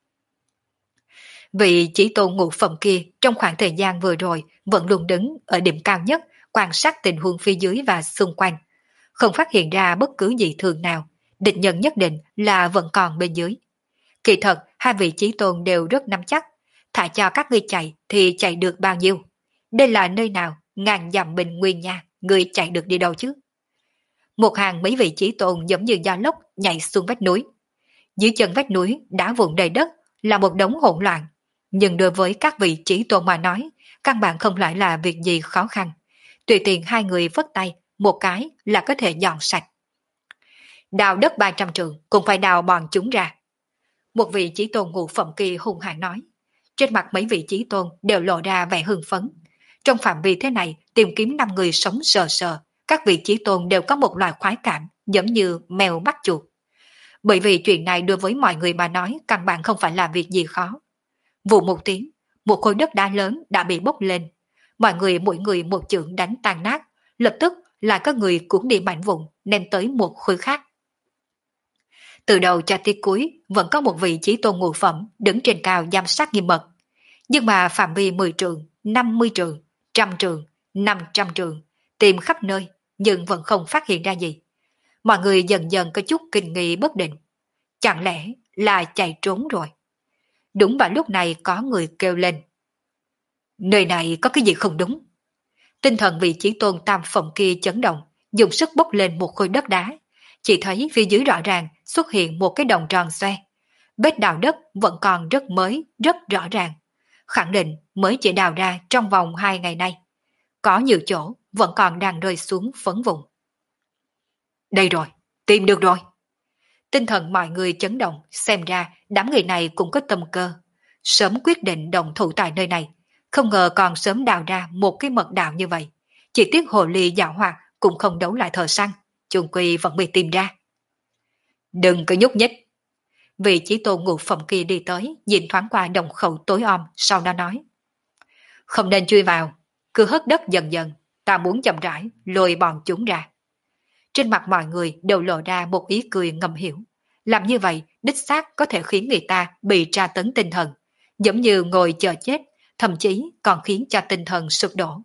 Vị chí tôn ngũ phẩm kia trong khoảng thời gian vừa rồi vẫn luôn đứng ở điểm cao nhất, quan sát tình huống phía dưới và xung quanh. Không phát hiện ra bất cứ gì thường nào, địch nhân nhất định là vẫn còn bên dưới. Kỳ thật, hai vị chí tôn đều rất nắm chắc, thả cho các ngươi chạy thì chạy được bao nhiêu. Đây là nơi nào, ngàn dặm bình nguyên nha, ngươi chạy được đi đâu chứ? Một hàng mấy vị chí tôn giống như gió lốc nhảy xuống vách núi. Dưới chân vách núi đá vụn đầy đất là một đống hỗn loạn, nhưng đối với các vị chí tôn mà nói, căn bản không lại là việc gì khó khăn. Tùy tiện hai người vất tay, một cái là có thể dọn sạch. Đào đất ba trăm trượng cũng phải đào bọn chúng ra. Một vị chí tôn ngũ phẩm kỳ hung hãn nói. Trên mặt mấy vị chí tôn đều lộ ra vẻ hưng phấn. Trong phạm vi thế này tìm kiếm năm người sống sờ sờ, các vị chí tôn đều có một loại khoái cảm giống như mèo bắt chuột. Bởi vì chuyện này đối với mọi người mà nói căn bản không phải là việc gì khó. Vụ một tiếng, một khối đất đá lớn đã bị bốc lên. Mọi người mỗi người một chưởng đánh tan nát, lập tức là có người cuốn đi mảnh vụn ném tới một khối khác. Từ đầu cho tới cuối vẫn có một vị chí tôn ngũ phẩm đứng trên cao giám sát nghiêm mật. Nhưng mà phạm vi mười trường, năm mươi trường, trăm trường, năm trăm trường, tìm khắp nơi, nhưng vẫn không phát hiện ra gì. Mọi người dần dần có chút kinh nghi bất định. Chẳng lẽ là chạy trốn rồi? Đúng vào lúc này có người kêu lên. Nơi này có cái gì không đúng? Tinh thần vị trí tôn tam phòng kia chấn động, dùng sức bốc lên một khối đất đá. Chỉ thấy phía dưới rõ ràng xuất hiện một cái đồng tròn xoe. Vết đào đất vẫn còn rất mới, rất rõ ràng. Khẳng định mới chỉ đào ra trong vòng hai ngày nay. Có nhiều chỗ vẫn còn đang rơi xuống phấn vụn. Đây rồi, tìm được rồi. Tinh thần mọi người chấn động, xem ra đám người này cũng có tâm cơ. Sớm quyết định động thủ tại nơi này, không ngờ còn sớm đào ra một cái mật đạo như vậy. Chỉ tiếc hồ ly dạo hoạt cũng không đấu lại thợ săn, chung quy vẫn bị tìm ra. Đừng có nhúc nhích. Vị chỉ tôn ngụ phẩm kia đi tới, nhìn thoáng qua đồng khẩu tối om, sau đó nói. Không nên chui vào, cứ hất đất dần dần, ta muốn chậm rãi, lôi bọn chúng ra. Trên mặt mọi người đều lộ ra một ý cười ngầm hiểu. Làm như vậy, đích xác có thể khiến người ta bị tra tấn tinh thần, giống như ngồi chờ chết, thậm chí còn khiến cho tinh thần sụp đổ.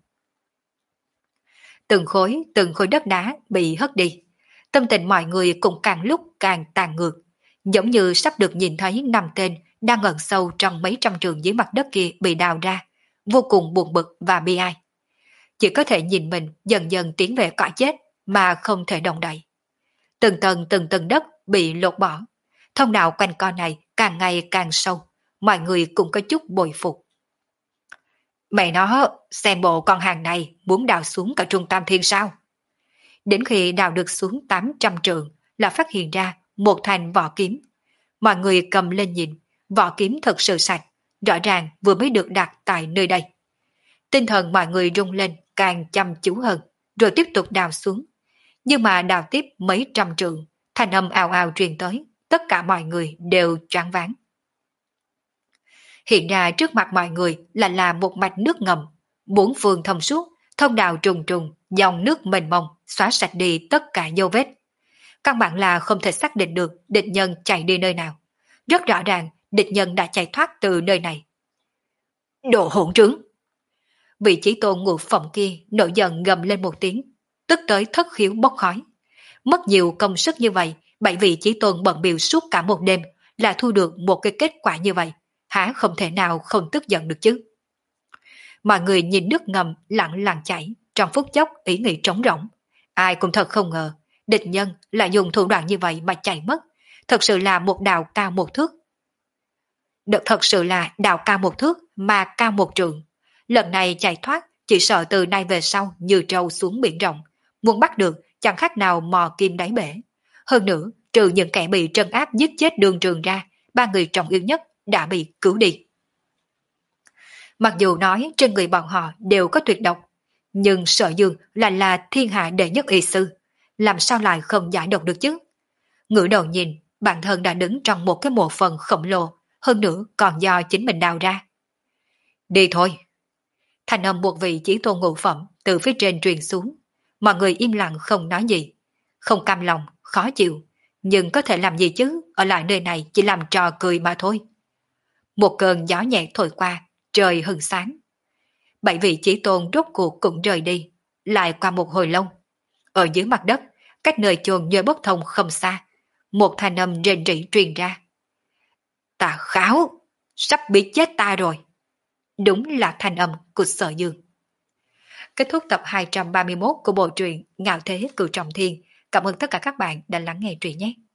Từng khối, từng khối đất đá bị hất đi. Tâm tình mọi người cũng càng lúc càng tàn ngược, giống như sắp được nhìn thấy năm tên đang ẩn sâu trong mấy trăm trường dưới mặt đất kia bị đào ra, vô cùng buồn bực và bi ai. Chỉ có thể nhìn mình dần dần tiến về cõi chết mà không thể động đậy. Từng tầng từng tầng đất bị lột bỏ, thông đạo quanh co này càng ngày càng sâu, mọi người cũng có chút bội phục. Mẹ nó, xem bộ con hàng này muốn đào xuống cả trung tam thiên sao? Đến khi đào được xuống tám trăm trường là phát hiện ra một thanh vỏ kiếm. Mọi người cầm lên nhìn, vỏ kiếm thật sự sạch, rõ ràng vừa mới được đặt tại nơi đây. Tinh thần mọi người rung lên càng chăm chú hơn, rồi tiếp tục đào xuống. Nhưng mà đào tiếp mấy trăm trường, thanh âm ào ào truyền tới, tất cả mọi người đều choáng váng. Hiện ra trước mặt mọi người là là một mạch nước ngầm, bốn phương thông suốt, thông đạo trùng trùng, dòng nước mênh mông, xóa sạch đi tất cả dấu vết. Căn bản là không thể xác định được địch nhân chạy đi nơi nào. Rất rõ ràng, địch nhân đã chạy thoát từ nơi này. Đồ hỗn trướng! Vị trí tôn ngụ phẩm kia nổi giận gầm lên một tiếng, tức tới thất khiếu bốc khói. Mất nhiều công sức như vậy, bảy vị chí tôn bận biểu suốt cả một đêm là thu được một cái kết quả như vậy, há không thể nào không tức giận được chứ. Mọi người nhìn nước ngầm lặng lặng chảy, trong phút chốc ý nghĩ trống rỗng. Ai cũng thật không ngờ, địch nhân lại dùng thủ đoạn như vậy mà chạy mất, thật sự là một đào cao một thước. Được thật sự là đào cao một thước mà cao một trượng. Lần này chạy thoát, chỉ sợ từ nay về sau như trâu xuống biển rộng, muốn bắt được chẳng khác nào mò kim đáy bể. Hơn nữa, trừ những kẻ bị trấn áp giết chết đường trường ra, ba người trọng yếu nhất đã bị cứu đi. Mặc dù nói trên người bọn họ đều có tuyệt độc, nhưng Sở Dương là là thiên hạ đệ nhất y sư, làm sao lại không giải độc được chứ? Ngửa đầu nhìn, bản thân đã đứng trong một cái mộ phần khổng lồ, hơn nữa còn do chính mình đào ra. Đi thôi. Thành âm một vị chí tôn ngũ phẩm từ phía trên truyền xuống. Mọi người im lặng không nói gì. Không cam lòng, khó chịu. Nhưng có thể làm gì chứ, ở lại nơi này chỉ làm trò cười mà thôi. Một cơn gió nhẹ thổi qua, trời hừng sáng. Bảy vị chí tôn rốt cuộc cũng rời đi. Lại qua một hồi lâu. Ở dưới mặt đất, cách nơi chôn nhờ bốc thông không xa, một thanh âm rền rỉ truyền ra. Ta kháo, sắp bị chết ta rồi. Đúng là thanh âm của Sở Dương. Kết thúc tập hai trăm ba mươi mốt của bộ truyện Ngạo Thế Cửu Trọng Thiên. Cảm ơn tất cả các bạn đã lắng nghe truyện nhé.